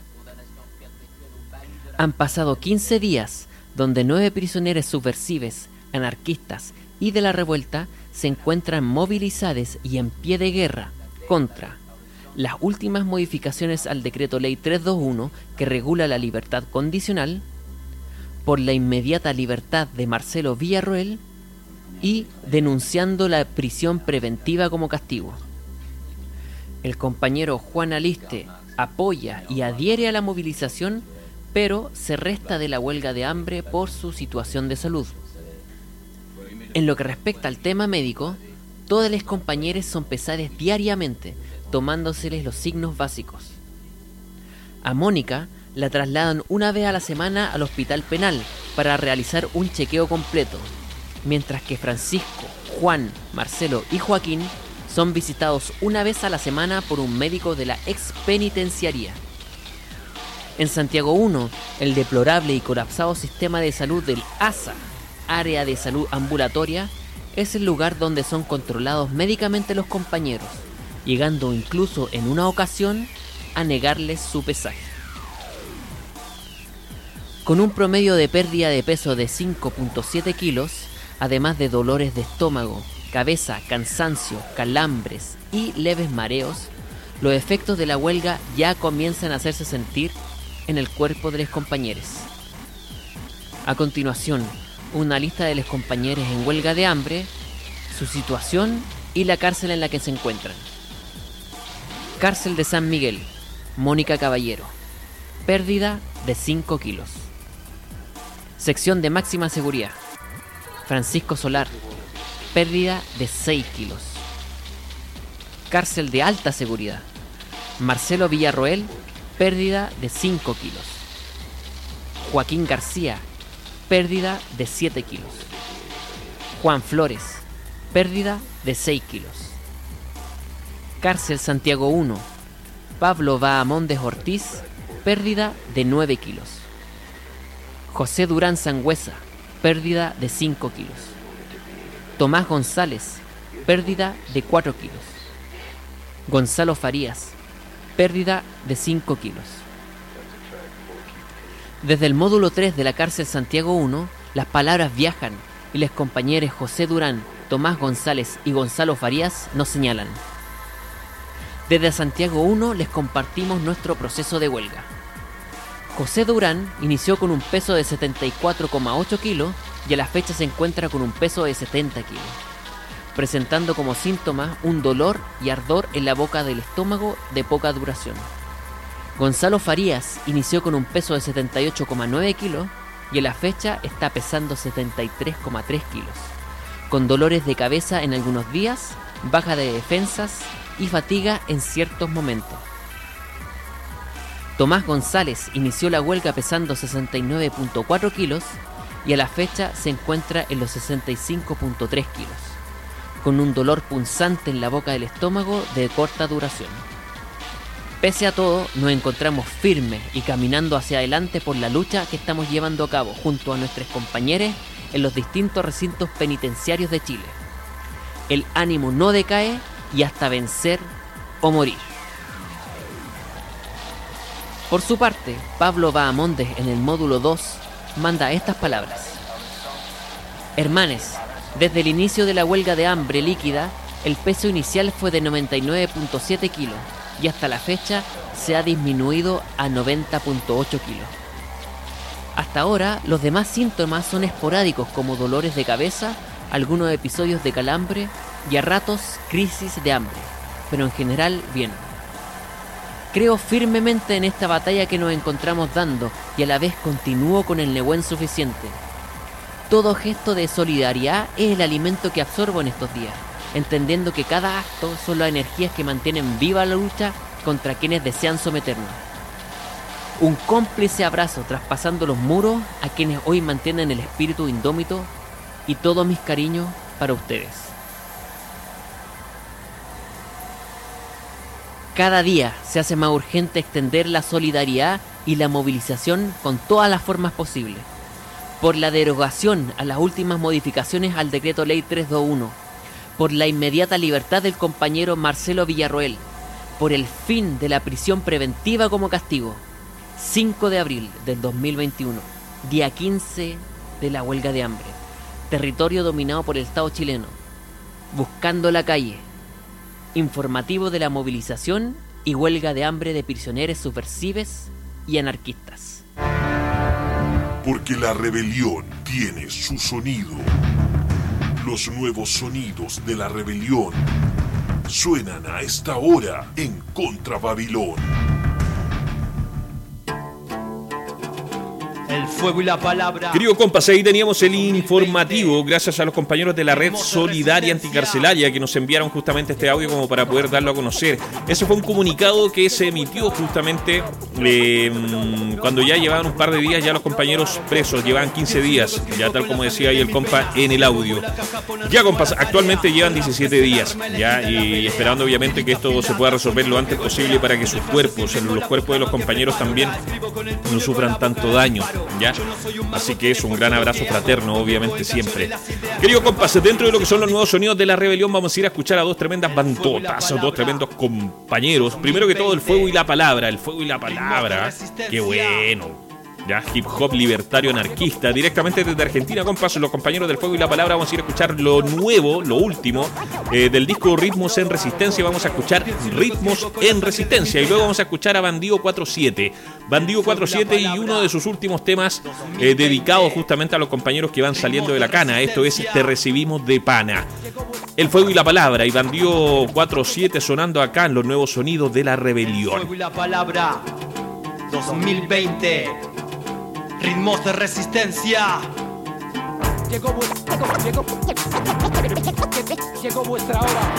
Han pasado 15 días donde 9 prisioneros subversives, anarquistas y de la revuelta se encuentran movilizados y en pie de guerra contra las últimas modificaciones al decreto ley 321 que regula la libertad condicional, por la inmediata libertad de Marcelo Villarroel y denunciando la prisión preventiva como castigo. El compañero Juan Aliste apoya y adhiere a la movilización, pero se resta de la huelga de hambre por su situación de salud. En lo que respecta al tema médico, todas las compañeras son pesadas diariamente, tomándoseles los signos básicos. A Mónica la trasladan una vez a la semana al hospital penal para realizar un chequeo completo, mientras que Francisco, Juan, Marcelo y Joaquín son visitados una vez a la semana por un médico de la ex penitenciaría. En Santiago I, el deplorable y colapsado sistema de salud del ASA, Área de Salud Ambulatoria, es el lugar donde son controlados médicamente los compañeros, llegando incluso en una ocasión a negarles su pesaje. Con un promedio de pérdida de peso de 5.7 kilos, además de dolores de estómago, cabeza, cansancio, calambres y leves mareos, los efectos de la huelga ya comienzan a hacerse sentir en el cuerpo de los compañeros. A continuación, una lista de los compañeros en huelga de hambre, su situación y la cárcel en la que se encuentran. Cárcel de San Miguel, Mónica Caballero, pérdida de 5 kilos. Sección de máxima seguridad, Francisco Solar, pérdida de 6 kilos. Cárcel de alta seguridad, Marcelo Villarroel, pérdida de 5 kilos. Joaquín García, pérdida de 7 kilos. Juan Flores, pérdida de 6 kilos. Cárcel Santiago I, Pablo Bahamondes Ortiz, pérdida de 9 kilos. José Durán Sangüesa, pérdida de 5 kilos. Tomás González, pérdida de 4 kilos. Gonzalo Farías, pérdida de 5 kilos. Desde el módulo 3 de la cárcel Santiago I, las palabras viajan y los compañeros José Durán, Tomás González y Gonzalo Farías nos señalan. Desde Santiago I les compartimos nuestro proceso de huelga. José Durán inició con un peso de 74,8 kilos y a la fecha se encuentra con un peso de 70 kilos, presentando como síntoma un dolor y ardor en la boca del estómago de poca duración. Gonzalo Farías inició con un peso de 78,9 kilos y a la fecha está pesando 73,3 kilos, con dolores de cabeza en algunos días, baja de defensas y fatiga en ciertos momentos. Tomás González inició la huelga pesando 69,4 kilos y a la fecha se encuentra en los 65,3 kilos, con un dolor punzante en la boca del estómago de corta duración. Pese a todo, nos encontramos firmes y caminando hacia adelante por la lucha que estamos llevando a cabo junto a nuestros compañeros en los distintos recintos penitenciarios de Chile. El ánimo no decae y hasta vencer o morir. Por su parte, Pablo Bahamondes en el módulo 2 manda estas palabras. Hermanes, desde el inicio de la huelga de hambre líquida, el peso inicial fue de 99,7 kilos y hasta la fecha se ha disminuido a 90.8 kilos. Hasta ahora, los demás síntomas son esporádicos como dolores de cabeza, algunos episodios de calambre y a ratos crisis de hambre, pero en general bien. Creo firmemente en esta batalla que nos encontramos dando y a la vez continúo con el Nehuen suficiente. Todo gesto de solidaridad es el alimento que absorbo en estos días, entendiendo que cada acto son las energías que mantienen viva la lucha contra quienes desean someternos. Un cómplice abrazo traspasando los muros a quienes hoy mantienen el espíritu indómito y todos mis cariños para ustedes. Cada día se hace más urgente extender la solidaridad y la movilización con todas las formas posibles. Por la derogación a las últimas modificaciones al Decreto Ley 321, por la inmediata libertad del compañero Marcelo Villarroel, por el fin de la prisión preventiva como castigo. 5 de abril del 2021, día 15 de la huelga de hambre, territorio dominado por el Estado chileno, buscando la calle, informativo de la movilización y huelga de hambre de prisioneros subversives y anarquistas. Porque la rebelión tiene su sonido. Los nuevos sonidos de la rebelión suenan a esta hora en Contra Babilón. El fuego y la palabra. Querido compas, ahí teníamos el informativo, gracias a los compañeros de la Red Solidaria Anticarcelaria que nos enviaron justamente este audio como para poder darlo a conocer. Ese fue un comunicado que se emitió justamente cuando ya llevaban un par de días ya los compañeros presos, llevaban 15 días, ya tal como decía ahí el compa en el audio. Ya compas, actualmente llevan 17 días, ya, y esperando obviamente que esto se pueda resolver lo antes posible para que sus cuerpos, los cuerpos de los compañeros también no sufran tanto daño. ¿Ya? Así que es un gran abrazo fraterno, obviamente, siempre. Querido compas, dentro de lo que son los nuevos sonidos de la rebelión, vamos a ir a escuchar a dos tremendas bandotas, dos tremendos compañeros. Primero que todo, el fuego y la palabra. El fuego y la palabra. ¡Qué bueno! Ya, hip hop libertario anarquista, directamente desde Argentina, compas, los compañeros del fuego y la palabra. Vamos a ir a escuchar lo nuevo, lo último, del disco Ritmos en Resistencia. Vamos a escuchar Ritmos en Resistencia y luego vamos a escuchar a Bandido 47. Bandido 47 y uno de sus últimos temas dedicados justamente a los compañeros que van saliendo de la cana. Esto es Te Recibimos de Pana. El fuego y la palabra y Bandido 47 sonando acá en los nuevos sonidos de la rebelión. Fuego y la palabra 2020. Ritmos de resistencia. Llegó vuestra hora.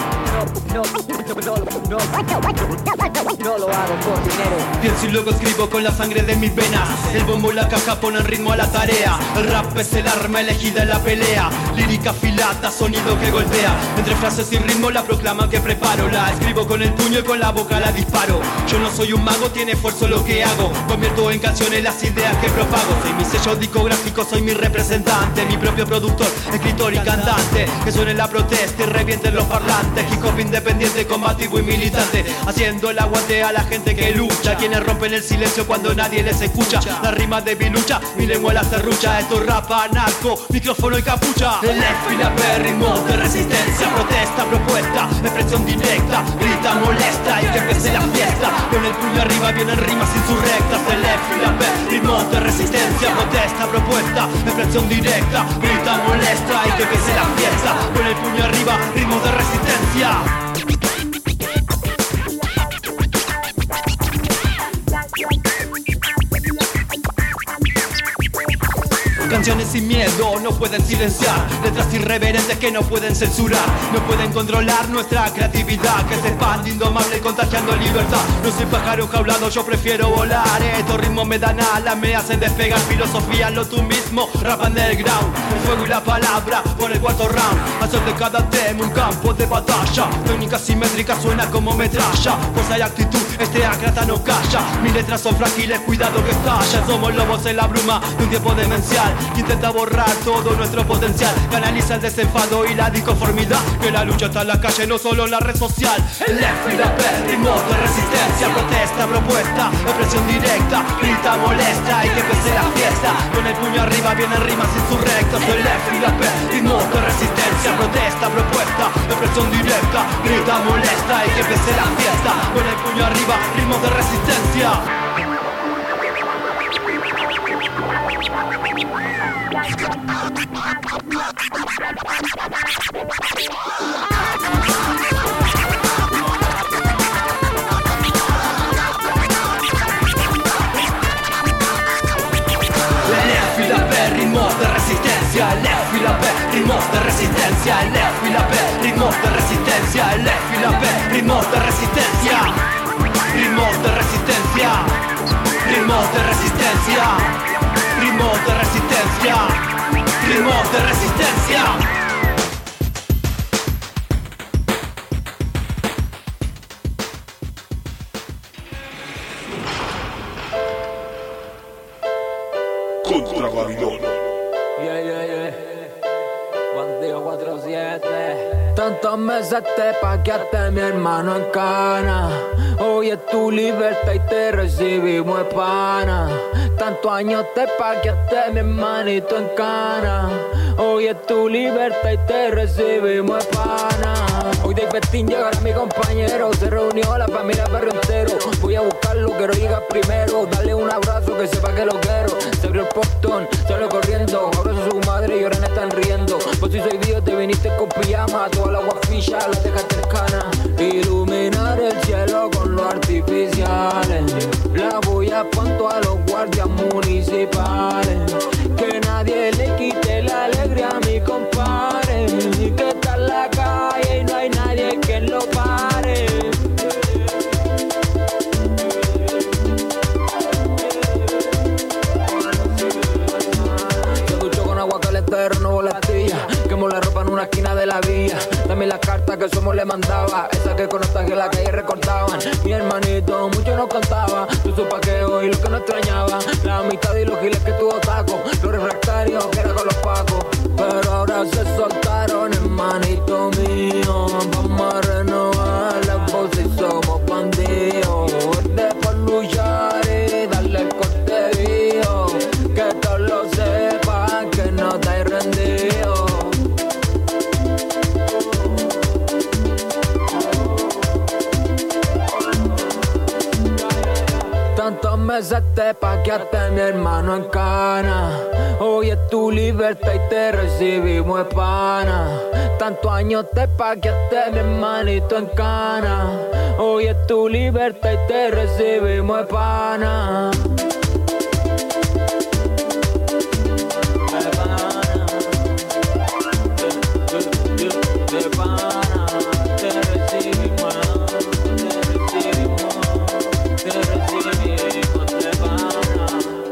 No lo hago por dinero. Pienso y luego escribo con la sangre de mis venas. El bombo y la caja ponen ritmo a la tarea. El rap es el arma elegida en la pelea. Lírica afilada, sonido que golpea. Entre frases y ritmo la proclama que preparo. La escribo con el puño y con la boca la disparo. Yo no soy un mago, tiene esfuerzo lo que hago. Convierto en canciones las ideas que propago. Soy mi sello discográfico, soy mi representante, mi propio productor, escritor y cantante. Que suene la protesta y revienten los parlantes. Hip hop independiente, combativo y militante, haciendo el aguante a la gente que lucha, quienes rompen el silencio cuando nadie les escucha. La rima de bilucha, mi lengua la serrucha. Esto es rap anarco, micrófono y capucha. El F y la P, ritmos de resistencia, protesta, propuesta, expresión directa, grita, molesta y que empiece la fiesta. Con el puño arriba vienen rimas insurrectas. El F y la P, ritmos de resistencia, protesta, propuesta, expresión directa, grita, molesta y que empiece la fiesta. Con el puño arriba, ritmos de resistencia. Canciones sin miedo no pueden silenciar, letras irreverentes que no pueden censurar, no pueden controlar nuestra creatividad, que se expande indomable contagiando libertad. No soy pájaro jaulado, yo prefiero volar. Estos ritmos me dan alas, me hacen despegar. Filosofía, lo tú mismo, rap underground. El fuego y la palabra por el cuarto round. Hacer de cada tema un campo de batalla. Técnica simétrica suena como metralla. Fuerza y actitud, este ácrata no calla. Mis letras son frágiles, cuidado que estalla. Somos lobos en la bruma de un tiempo demencial. intenta borrar todo nuestro potencial. Canaliza el desenfado y la disconformidad, que la lucha está en la calle, no solo en la red social. El FIDP, ritmo de resistencia, protesta, propuesta, expresión directa, grita, molesta y que empiece la fiesta. Con el puño arriba vienen rimas insurrectas. El FIDP, ritmo de resistencia, protesta, propuesta, expresión directa, grita, molesta y que empiece la fiesta. Con el puño arriba, ritmo de resistencia. Ritmos de resistencia, el FIDP, ritmos de resistencia, el FIDP, ritmos de resistencia, el FIDP, ritmos de resistencia, ritmos de resistencia, ritmos de resistencia, ritmos de resistencia, ritmos de resistencia. Contra Babilón. Bandido 47. Tantos meses te paqueaste, mi hermano en cana. Hoy es tu libertad y te recibimos de pana. Tantos años te paqueaste, mi hermanito en cana. Hoy es tu libertad y te recibimos de pana. Hoy de festín llegará mi compañero. Se reunió la familia barrio entero. Voy a buscarlo, quiero llegar primero. Darle un abrazo que sepa que lo quiero. Se abrió el portón, salió corriendo. Abrazo a su madre y ahora no están riendo. Pues si soy Dios te viniste con pijama. Toda la guafilla la dejaste en cana. Iluminar el cielo con los artificiales. La voy a punto a los guardias municipales. Que nadie le quite la alegría a mi compadre. Que está en la calle y no hay nadie que lo pare. Se duchó con agua calentera, renovó la astilla. Quemó la ropa en una esquina de la vía. También las cartas que somos le mandaba. Esas que con nostalgia en la calle recordaban. Mi hermanito mucho nos contaba de su paqueo y lo que nos extrañaba. La amistad y los giles que tuvo taco. Los refractarios que era con los pacos. Pero ahora se soltaron, hermanito mío. Vamos a renovar la voz y somos bandidos. De por luchar y darle el corterío. Que todos lo sepan que no estáis rendidos. Tantos meses te paqueaste, mi hermano en cana. Hoy es tu libertad y te recibimos de pana. Tantos años te paqueaste, mi hermanito en cana. Hoy es tu libertad y te recibimos de pana. De pana, te recibimos, te recibimos, te recibimos de pana.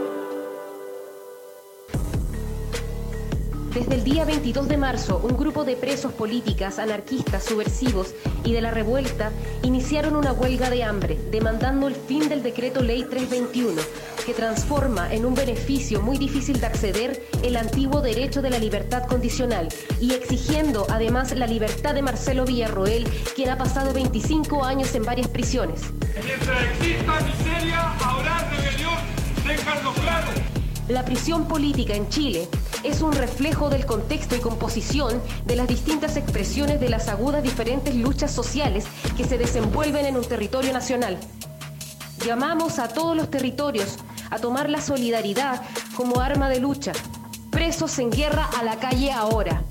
Desde el día 22 de marzo, un grupo de presos políticas, anarquistas, subversivos y de la revuelta iniciaron una huelga de hambre, demandando el fin del decreto ley 321, que transforma en un beneficio muy difícil de acceder el antiguo derecho de la libertad condicional y exigiendo además la libertad de Marcelo Villarroel, quien ha pasado 25 años en varias prisiones. Mientras exista miseria, habrá rebelión, déjenlo claro. La prisión política en Chile es un reflejo del contexto y composición de las distintas expresiones de las agudas diferentes luchas sociales que se desenvuelven en un territorio nacional. Llamamos a todos los territorios a tomar la solidaridad como arma de lucha. Presos en guerra a la calle ahora.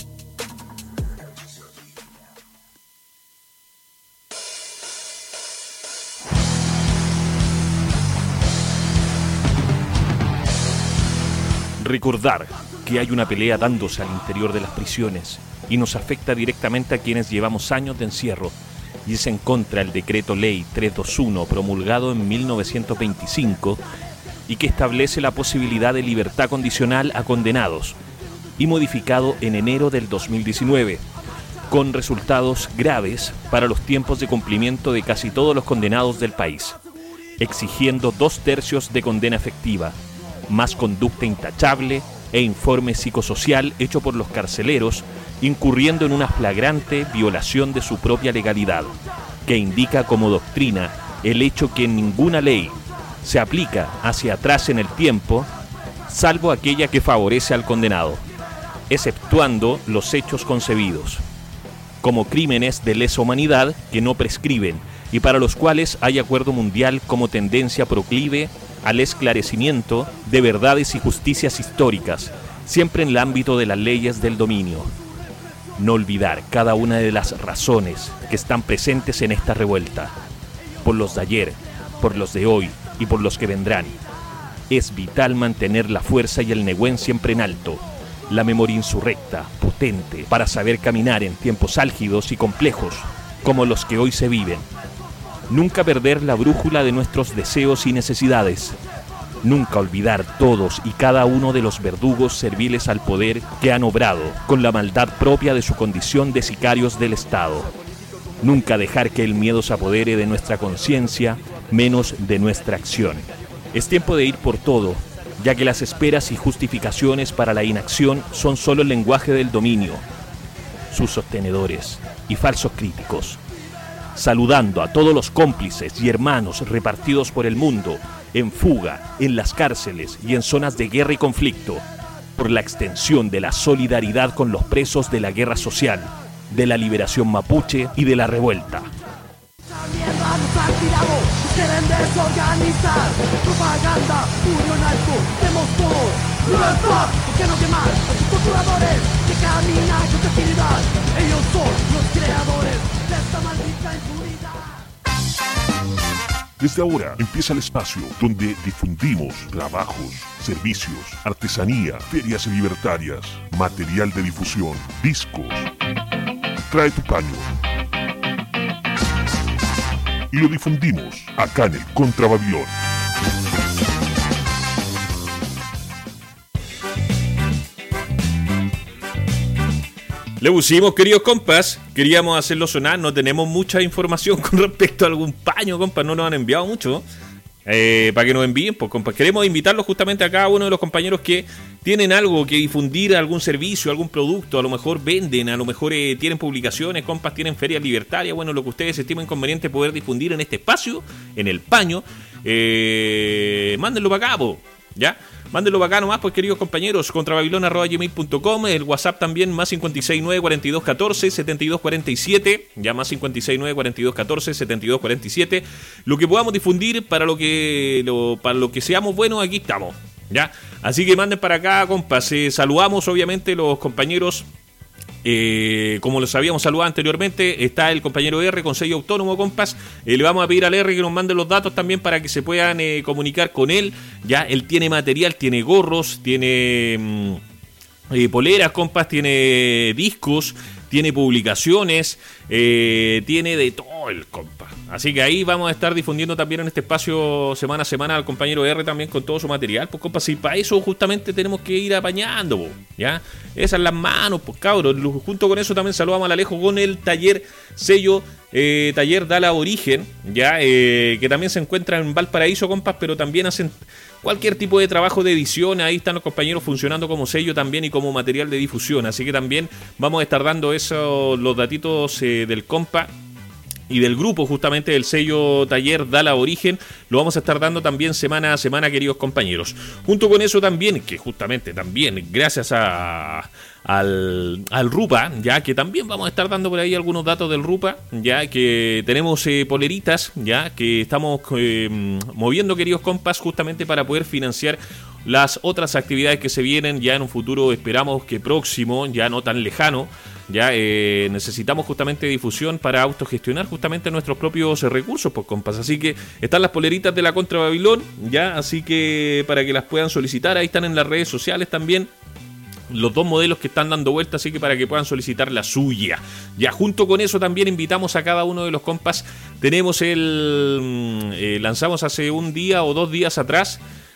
Recordar que hay una pelea dándose al interior de las prisiones y nos afecta directamente a quienes llevamos años de encierro, y es en contra del decreto ley 321 promulgado en 1925 y que establece la posibilidad de libertad condicional a condenados y modificado en enero del 2019 con resultados graves para los tiempos de cumplimiento de casi todos los condenados del país, exigiendo 2/3 de condena efectiva, más conducta intachable e informe psicosocial hecho por los carceleros, incurriendo en una flagrante violación de su propia legalidad, que indica como doctrina el hecho que ninguna ley se aplica hacia atrás en el tiempo, salvo aquella que favorece al condenado, exceptuando los hechos concebidos como crímenes de lesa humanidad que no prescriben y para los cuales hay acuerdo mundial como tendencia proclive al esclarecimiento de verdades y justicias históricas, siempre en el ámbito de las leyes del dominio. No olvidar cada una de las razones que están presentes en esta revuelta, por los de ayer, por los de hoy y por los que vendrán. Es vital mantener la fuerza y el negüen siempre en alto, la memoria insurrecta, potente, para saber caminar en tiempos álgidos y complejos, como los que hoy se viven. Nunca perder la brújula de nuestros deseos y necesidades. Nunca olvidar todos y cada uno de los verdugos serviles al poder que han obrado con la maldad propia de su condición de sicarios del Estado. Nunca dejar que el miedo se apodere de nuestra conciencia, menos de nuestra acción. Es tiempo de ir por todo, ya que las esperas y justificaciones para la inacción son solo el lenguaje del dominio, sus sostenedores y falsos críticos. Saludando a todos los cómplices y hermanos repartidos por el mundo, en fuga, en las cárceles y en zonas de guerra y conflicto, por la extensión de la solidaridad con los presos de la guerra social, de la liberación mapuche y de la revuelta. Quieren desorganizar, propaganda, puro narco, vemos todos, libertad, ¿por qué no quemar a sus torturadores que caminan con tranquilidad? Ellos son los creadores de esta maldita impunidad. Desde ahora empieza el espacio donde difundimos trabajos, servicios, artesanía, ferias libertarias, material de difusión, discos. Trae tu paño y lo difundimos acá en el Contra Babilón. Le pusimos, queridos compas, queríamos hacerlo sonar, no tenemos mucha información con respecto a algún paño, compas, no nos han enviado mucho. Para que nos envíen, pues compas, queremos invitarlos justamente a cada uno de los compañeros que tienen algo que difundir, algún servicio, algún producto, a lo mejor venden, a lo mejor tienen publicaciones, compas, tienen ferias libertarias, bueno, lo que ustedes estimen conveniente poder difundir en este espacio, en el paño, mándenlo para acá, po, ¿ya? Mándenlo para acá nomás, pues, queridos compañeros, contrababilon@gmail.com, el WhatsApp también, más 569-4214-7247, ya más 569-4214-7247, lo que podamos difundir para lo que seamos buenos, aquí estamos, ¿ya? Así que manden para acá, compas, saludamos obviamente los compañeros. Como los habíamos saludado anteriormente, está el compañero R con sello autónomo, compas. Le vamos a pedir al R que nos mande los datos también para que se puedan comunicar con él. Ya él tiene material, tiene gorros, tiene poleras, compas, tiene discos, tiene publicaciones, tiene de todo el compa. Así que ahí vamos a estar difundiendo también en este espacio semana a semana al compañero R también con todo su material. Pues compa, si para eso justamente tenemos que ir apañando, po, ¿ya? Esas las manos, pues cabros. Junto con eso también saludamos al Alejo con el taller sello, taller Dala Origen, ¿ya? Que también se encuentra en Valparaíso, compas, pero también hacen cualquier tipo de trabajo de edición. Ahí están los compañeros funcionando como sello también y como material de difusión. Así que también vamos a estar dando los datitos del compa y del grupo justamente del sello taller Dala Origen. Lo vamos a estar dando también semana a semana, queridos compañeros. Junto con eso también, que justamente también gracias al Rupa, ya que también vamos a estar dando por ahí algunos datos del Rupa, ya que tenemos poleritas, ya que estamos moviendo, queridos compas, justamente para poder financiar las otras actividades que se vienen ya en un futuro, esperamos que próximo, ya no tan lejano. Ya necesitamos justamente difusión para autogestionar justamente nuestros propios recursos, pues compas. Así que están las poleritas de la Contra Babilón, ya, así que para que las puedan solicitar, ahí están en las redes sociales también los dos modelos que están dando vuelta, así que para que puedan solicitar la suya. Ya junto con eso también invitamos a cada uno de los compas. Tenemos lanzamos hace un día o 2 días atrás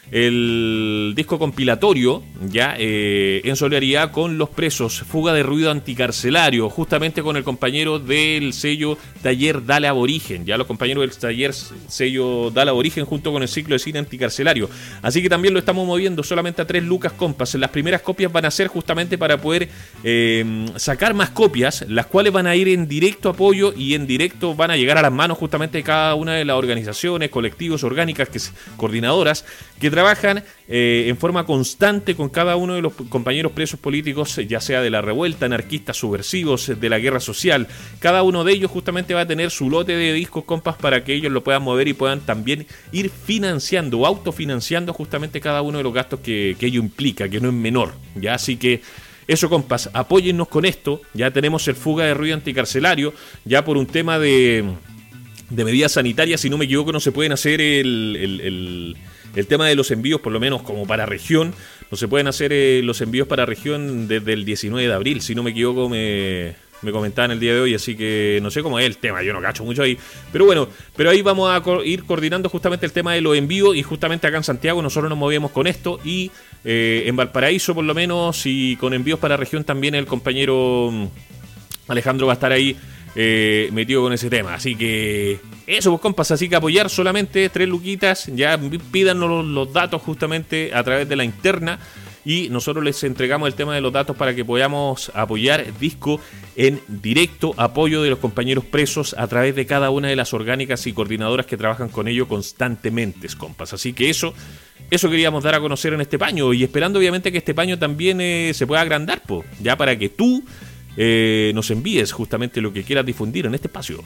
el disco compilatorio, ya en solidaridad con los presos, Fuga de Ruido Anticarcelario, justamente con el compañero del sello Taller Dale Aborigen, ya los compañeros del taller sello Dale Aborigen junto con el ciclo de cine anticarcelario. Así que también lo estamos moviendo solamente a 3 lucas, compas. Las primeras copias van a ser justamente para poder sacar más copias, las cuales van a ir en directo apoyo y en directo van a llegar a las manos justamente de cada una de las organizaciones, colectivos, orgánicas, coordinadoras, que trabajan en forma constante con cada uno de los compañeros presos políticos, ya sea de la revuelta, anarquistas, subversivos, de la guerra social. Cada uno de ellos justamente va a tener su lote de discos, compas, para que ellos lo puedan mover y puedan también ir financiando o autofinanciando justamente cada uno de los gastos que ello implica, que no es menor, ¿ya? Así que eso, compas, apóyennos con esto. Ya tenemos el Fuga de Ruido Anticarcelario, ya por un tema de medidas sanitarias, si no me equivoco, no se pueden hacer el tema de los envíos, por lo menos como para región, no se pueden hacer los envíos para región desde el 19 de abril, si no me equivoco, me comentaban el día de hoy, así que no sé cómo es el tema, yo no cacho mucho ahí, pero bueno, pero ahí vamos a ir coordinando justamente el tema de los envíos, y justamente acá en Santiago nosotros nos movíamos con esto, y en Valparaíso por lo menos, y con envíos para región también el compañero Alejandro va a estar ahí metido con ese tema, así que eso, pues, compas, así que apoyar solamente 3 luquitas, ya pídanos los datos justamente a través de la interna, y nosotros les entregamos el tema de los datos para que podamos apoyar disco en directo, apoyo de los compañeros presos a través de cada una de las orgánicas y coordinadoras que trabajan con ello constantemente, compas. Así que eso queríamos dar a conocer en este paño, y esperando obviamente que este paño también se pueda agrandar, ya para que tú nos envíes justamente lo que quieras difundir en este espacio.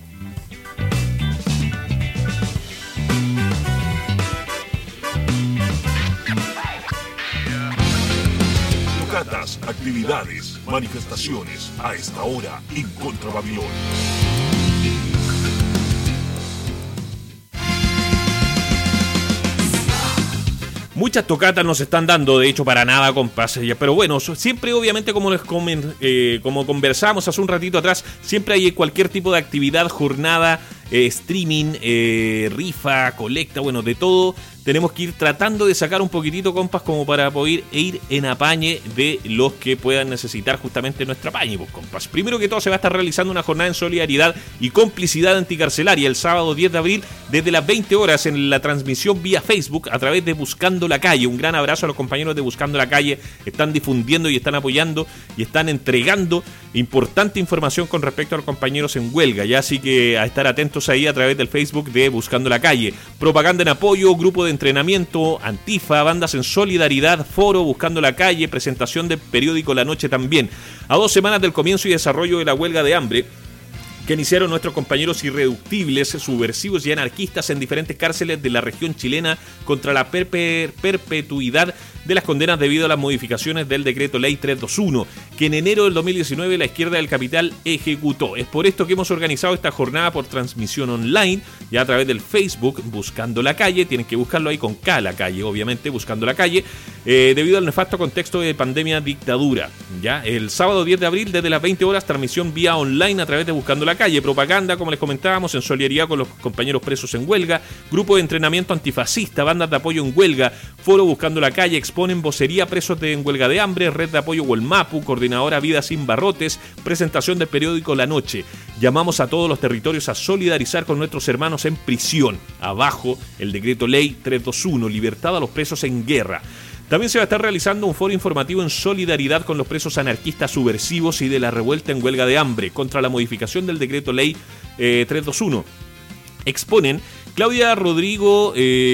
Tocatas, actividades, manifestaciones a esta hora en Contra Babilón. Muchas tocatas nos están dando, de hecho, para nada, compas. Pero bueno, siempre obviamente como conversamos hace un ratito atrás, siempre hay cualquier tipo de actividad, jornada, streaming, rifa, colecta, bueno, de todo. Tenemos que ir tratando de sacar un poquitito, compas, como para poder ir en apañe de los que puedan necesitar justamente nuestra apañe, pues, compas. Primero que todo, se va a estar realizando una jornada en solidaridad y complicidad anticarcelaria el sábado 10 de abril desde las 20 horas en la transmisión vía Facebook a través de Buscando la Calle. Un gran abrazo a los compañeros de Buscando la Calle. Están difundiendo y están apoyando y están entregando importante información con respecto a los compañeros en huelga, ya, así que a estar atentos ahí a través del Facebook de Buscando la Calle. Propaganda en apoyo, grupo de entrenamiento, Antifa, bandas en solidaridad, foro Buscando la Calle, presentación del periódico La Noche también. A 2 semanas del comienzo y desarrollo de la huelga de hambre que iniciaron nuestros compañeros irreductibles, subversivos y anarquistas en diferentes cárceles de la región chilena contra la perpetuidad de las condenas debido a las modificaciones del decreto ley 321, que en enero del 2019 la izquierda del capital ejecutó. Es por esto que hemos organizado esta jornada por transmisión online, ya a través del Facebook Buscando la Calle. Tienen que buscarlo ahí con K, la calle, obviamente, Buscando la Calle, debido al nefasto contexto de pandemia dictadura. Ya el sábado 10 de abril desde las 20 horas, transmisión vía online a través de Buscando la Calle. Propaganda, como les comentábamos, en solidaridad con los compañeros presos en huelga, grupo de entrenamiento antifascista, bandas de apoyo en huelga, foro Buscando la Calle, exponen vocería presos en huelga de hambre, red de apoyo Huelmapu, coordinadora Vida Sin Barrotes, presentación del periódico La Noche. Llamamos a todos los territorios a solidarizar con nuestros hermanos en prisión. Abajo el decreto ley 321, libertad a los presos en guerra. También se va a estar realizando un foro informativo en solidaridad con los presos anarquistas subversivos y de la revuelta en huelga de hambre contra la modificación del decreto ley 321. Exponen Claudia Rodrigo,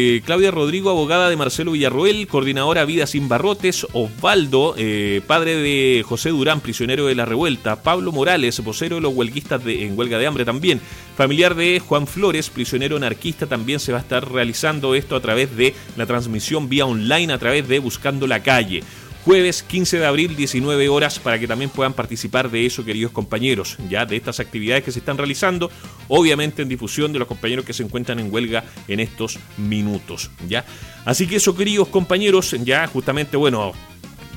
abogada de Marcelo Villarroel, coordinadora Vida Sin Barrotes, Osvaldo, padre de José Durán, prisionero de la revuelta, Pablo Morales, vocero de los huelguistas en huelga de hambre también, familiar de Juan Flores, prisionero anarquista. También se va a estar realizando esto a través de la transmisión vía online a través de Buscando la Calle. Jueves 15 de abril, 19 horas, para que también puedan participar de eso, queridos compañeros, ya de estas actividades que se están realizando, obviamente en difusión de los compañeros que se encuentran en huelga en estos minutos, ya. Así que eso, queridos compañeros, ya justamente, bueno,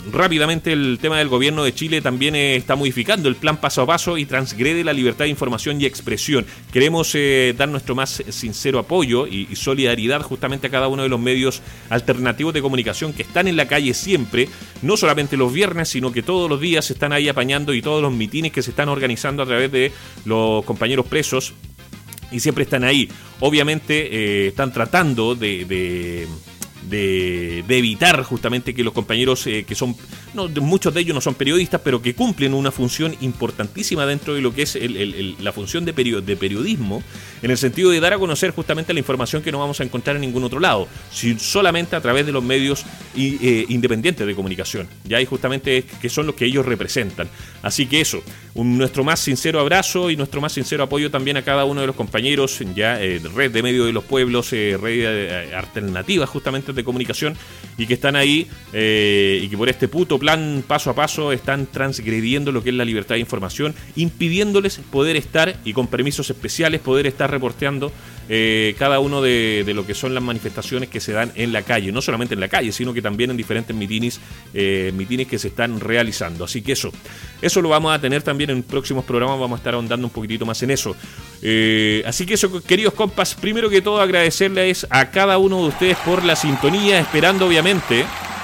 rápidamente el tema del gobierno de Chile también está modificando el plan paso a paso y transgrede la libertad de información y expresión. Queremos dar nuestro más sincero apoyo y solidaridad justamente a cada uno de los medios alternativos de comunicación que están en la calle siempre, no solamente los viernes, sino que todos los días se están ahí apañando, y todos los mitines que se están organizando a través de los compañeros presos, y siempre están ahí. Obviamente están tratando de evitar justamente que los compañeros que son, no, muchos de ellos no son periodistas, pero que cumplen una función importantísima dentro de lo que es la función de periodismo, en el sentido de dar a conocer justamente la información que no vamos a encontrar en ningún otro lado, sino solamente a través de los medios independientes de comunicación, ya, y justamente que son los que ellos representan. Así que eso, nuestro más sincero abrazo y nuestro más sincero apoyo también a cada uno de los compañeros, ya, Red de Medios de los Pueblos, red alternativa justamente de comunicación, y que están ahí y que por este puto plan paso a paso están transgrediendo lo que es la libertad de información, impidiéndoles poder estar, y con permisos especiales, poder estar reporteando cada uno de lo que son las manifestaciones que se dan en la calle, no solamente en la calle, sino que también en diferentes mitines que se están realizando. Así que eso lo vamos a tener también en próximos programas, vamos a estar ahondando un poquitito más en eso. Así que eso, queridos compas, primero que todo agradecerles a cada uno de ustedes por la sintonía, esperando obviamente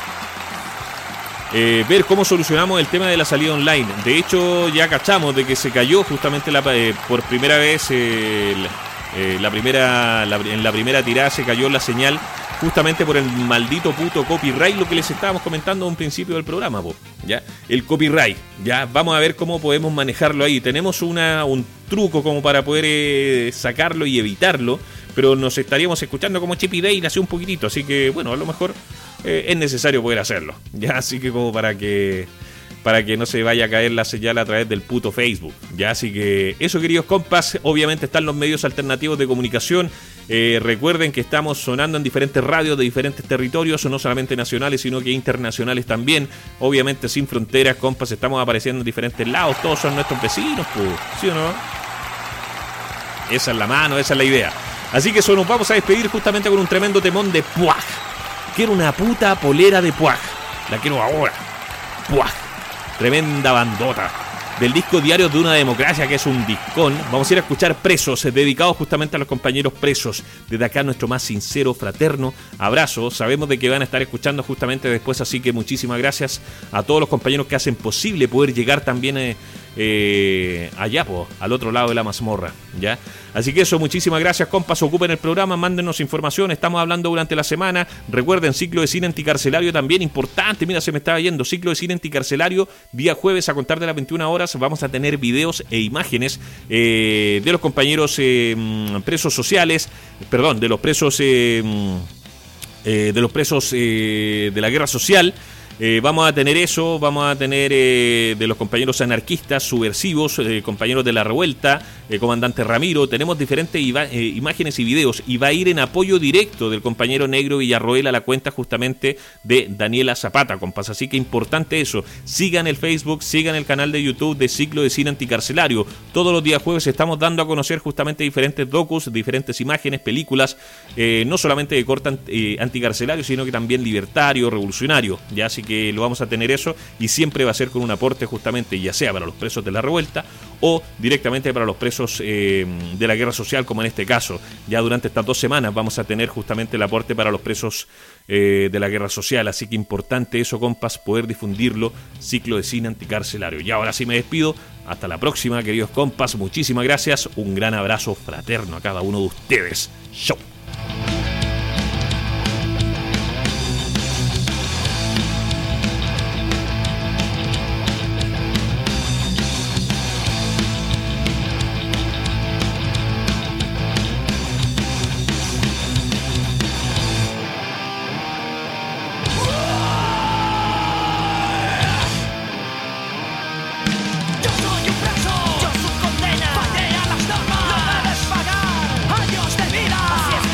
ver cómo solucionamos el tema de la salida online. De hecho, ya cachamos de que se cayó justamente por primera vez en la primera tirada se cayó la señal, justamente por el maldito puto copyright, lo que les estábamos comentando a un principio del programa, ¿ya? El copyright, ya, vamos a ver cómo podemos manejarlo ahí. Tenemos un truco como para poder sacarlo y evitarlo, pero nos estaríamos escuchando como Chip y Dale hace un poquitito, así que bueno, a lo mejor es necesario poder hacerlo, ya, así que como para que no se vaya a caer la señal a través del puto Facebook, ya, así que eso, queridos compas. Obviamente están los medios alternativos de comunicación. Recuerden que estamos sonando en diferentes radios de diferentes territorios, no solamente nacionales, sino que internacionales también. Obviamente sin fronteras, compas, estamos apareciendo en diferentes lados, todos son nuestros vecinos, pues, ¿sí o no? Esa es la mano, esa es la idea. Así que eso, nos vamos a despedir justamente con un tremendo temón de Puaj. Quiero una puta polera de Puaj, la quiero ahora. Puaj, tremenda bandota. Del disco Diarios de una Democracia, que es un discón. Vamos a ir a escuchar Presos, dedicados justamente a los compañeros presos. Desde acá nuestro más sincero, fraterno abrazo. Sabemos de que van a estar escuchando justamente después, así que muchísimas gracias a todos los compañeros que hacen posible poder llegar también allá, al otro lado de la mazmorra, ¿ya? Así que eso, muchísimas gracias, compas. Ocupen el programa, mándenos información, estamos hablando durante la semana. Recuerden, ciclo de cine anticarcelario también importante. Mira, se me estaba yendo, ciclo de cine anticarcelario, día jueves a contar de las 21 horas. Vamos a tener videos e imágenes de los compañeros presos sociales, perdón, de los presos de la guerra social. Vamos a tener eso, vamos a tener de los compañeros anarquistas, subversivos, compañeros de la revuelta, comandante Ramiro. Tenemos diferentes imágenes y videos, y va a ir en apoyo directo del compañero Negro Villarroel a la cuenta justamente de Daniela Zapata, compas. Así que importante eso, sigan el Facebook, sigan el canal de YouTube de Ciclo de Cine Anticarcelario. Todos los días jueves estamos dando a conocer justamente diferentes docus, diferentes imágenes, películas, no solamente de corte anticarcelario, sino que también libertario, revolucionario, ya. Así que lo vamos a tener eso, y siempre va a ser con un aporte justamente, ya sea para los presos de la revuelta o directamente para los presos de la guerra social, como en este caso. Ya durante estas 2 semanas vamos a tener justamente el aporte para los presos de la guerra social. Así que importante eso, compas, poder difundirlo. Ciclo de Cine Anticarcelario. Y ahora sí me despido, hasta la próxima, queridos compas, muchísimas gracias, un gran abrazo fraterno a cada uno de ustedes. Chau. Años de vida, así es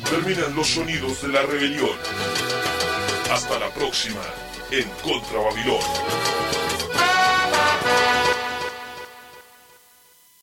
terminan los sonidos de la rebelión. Hasta la próxima en Contra Babilón.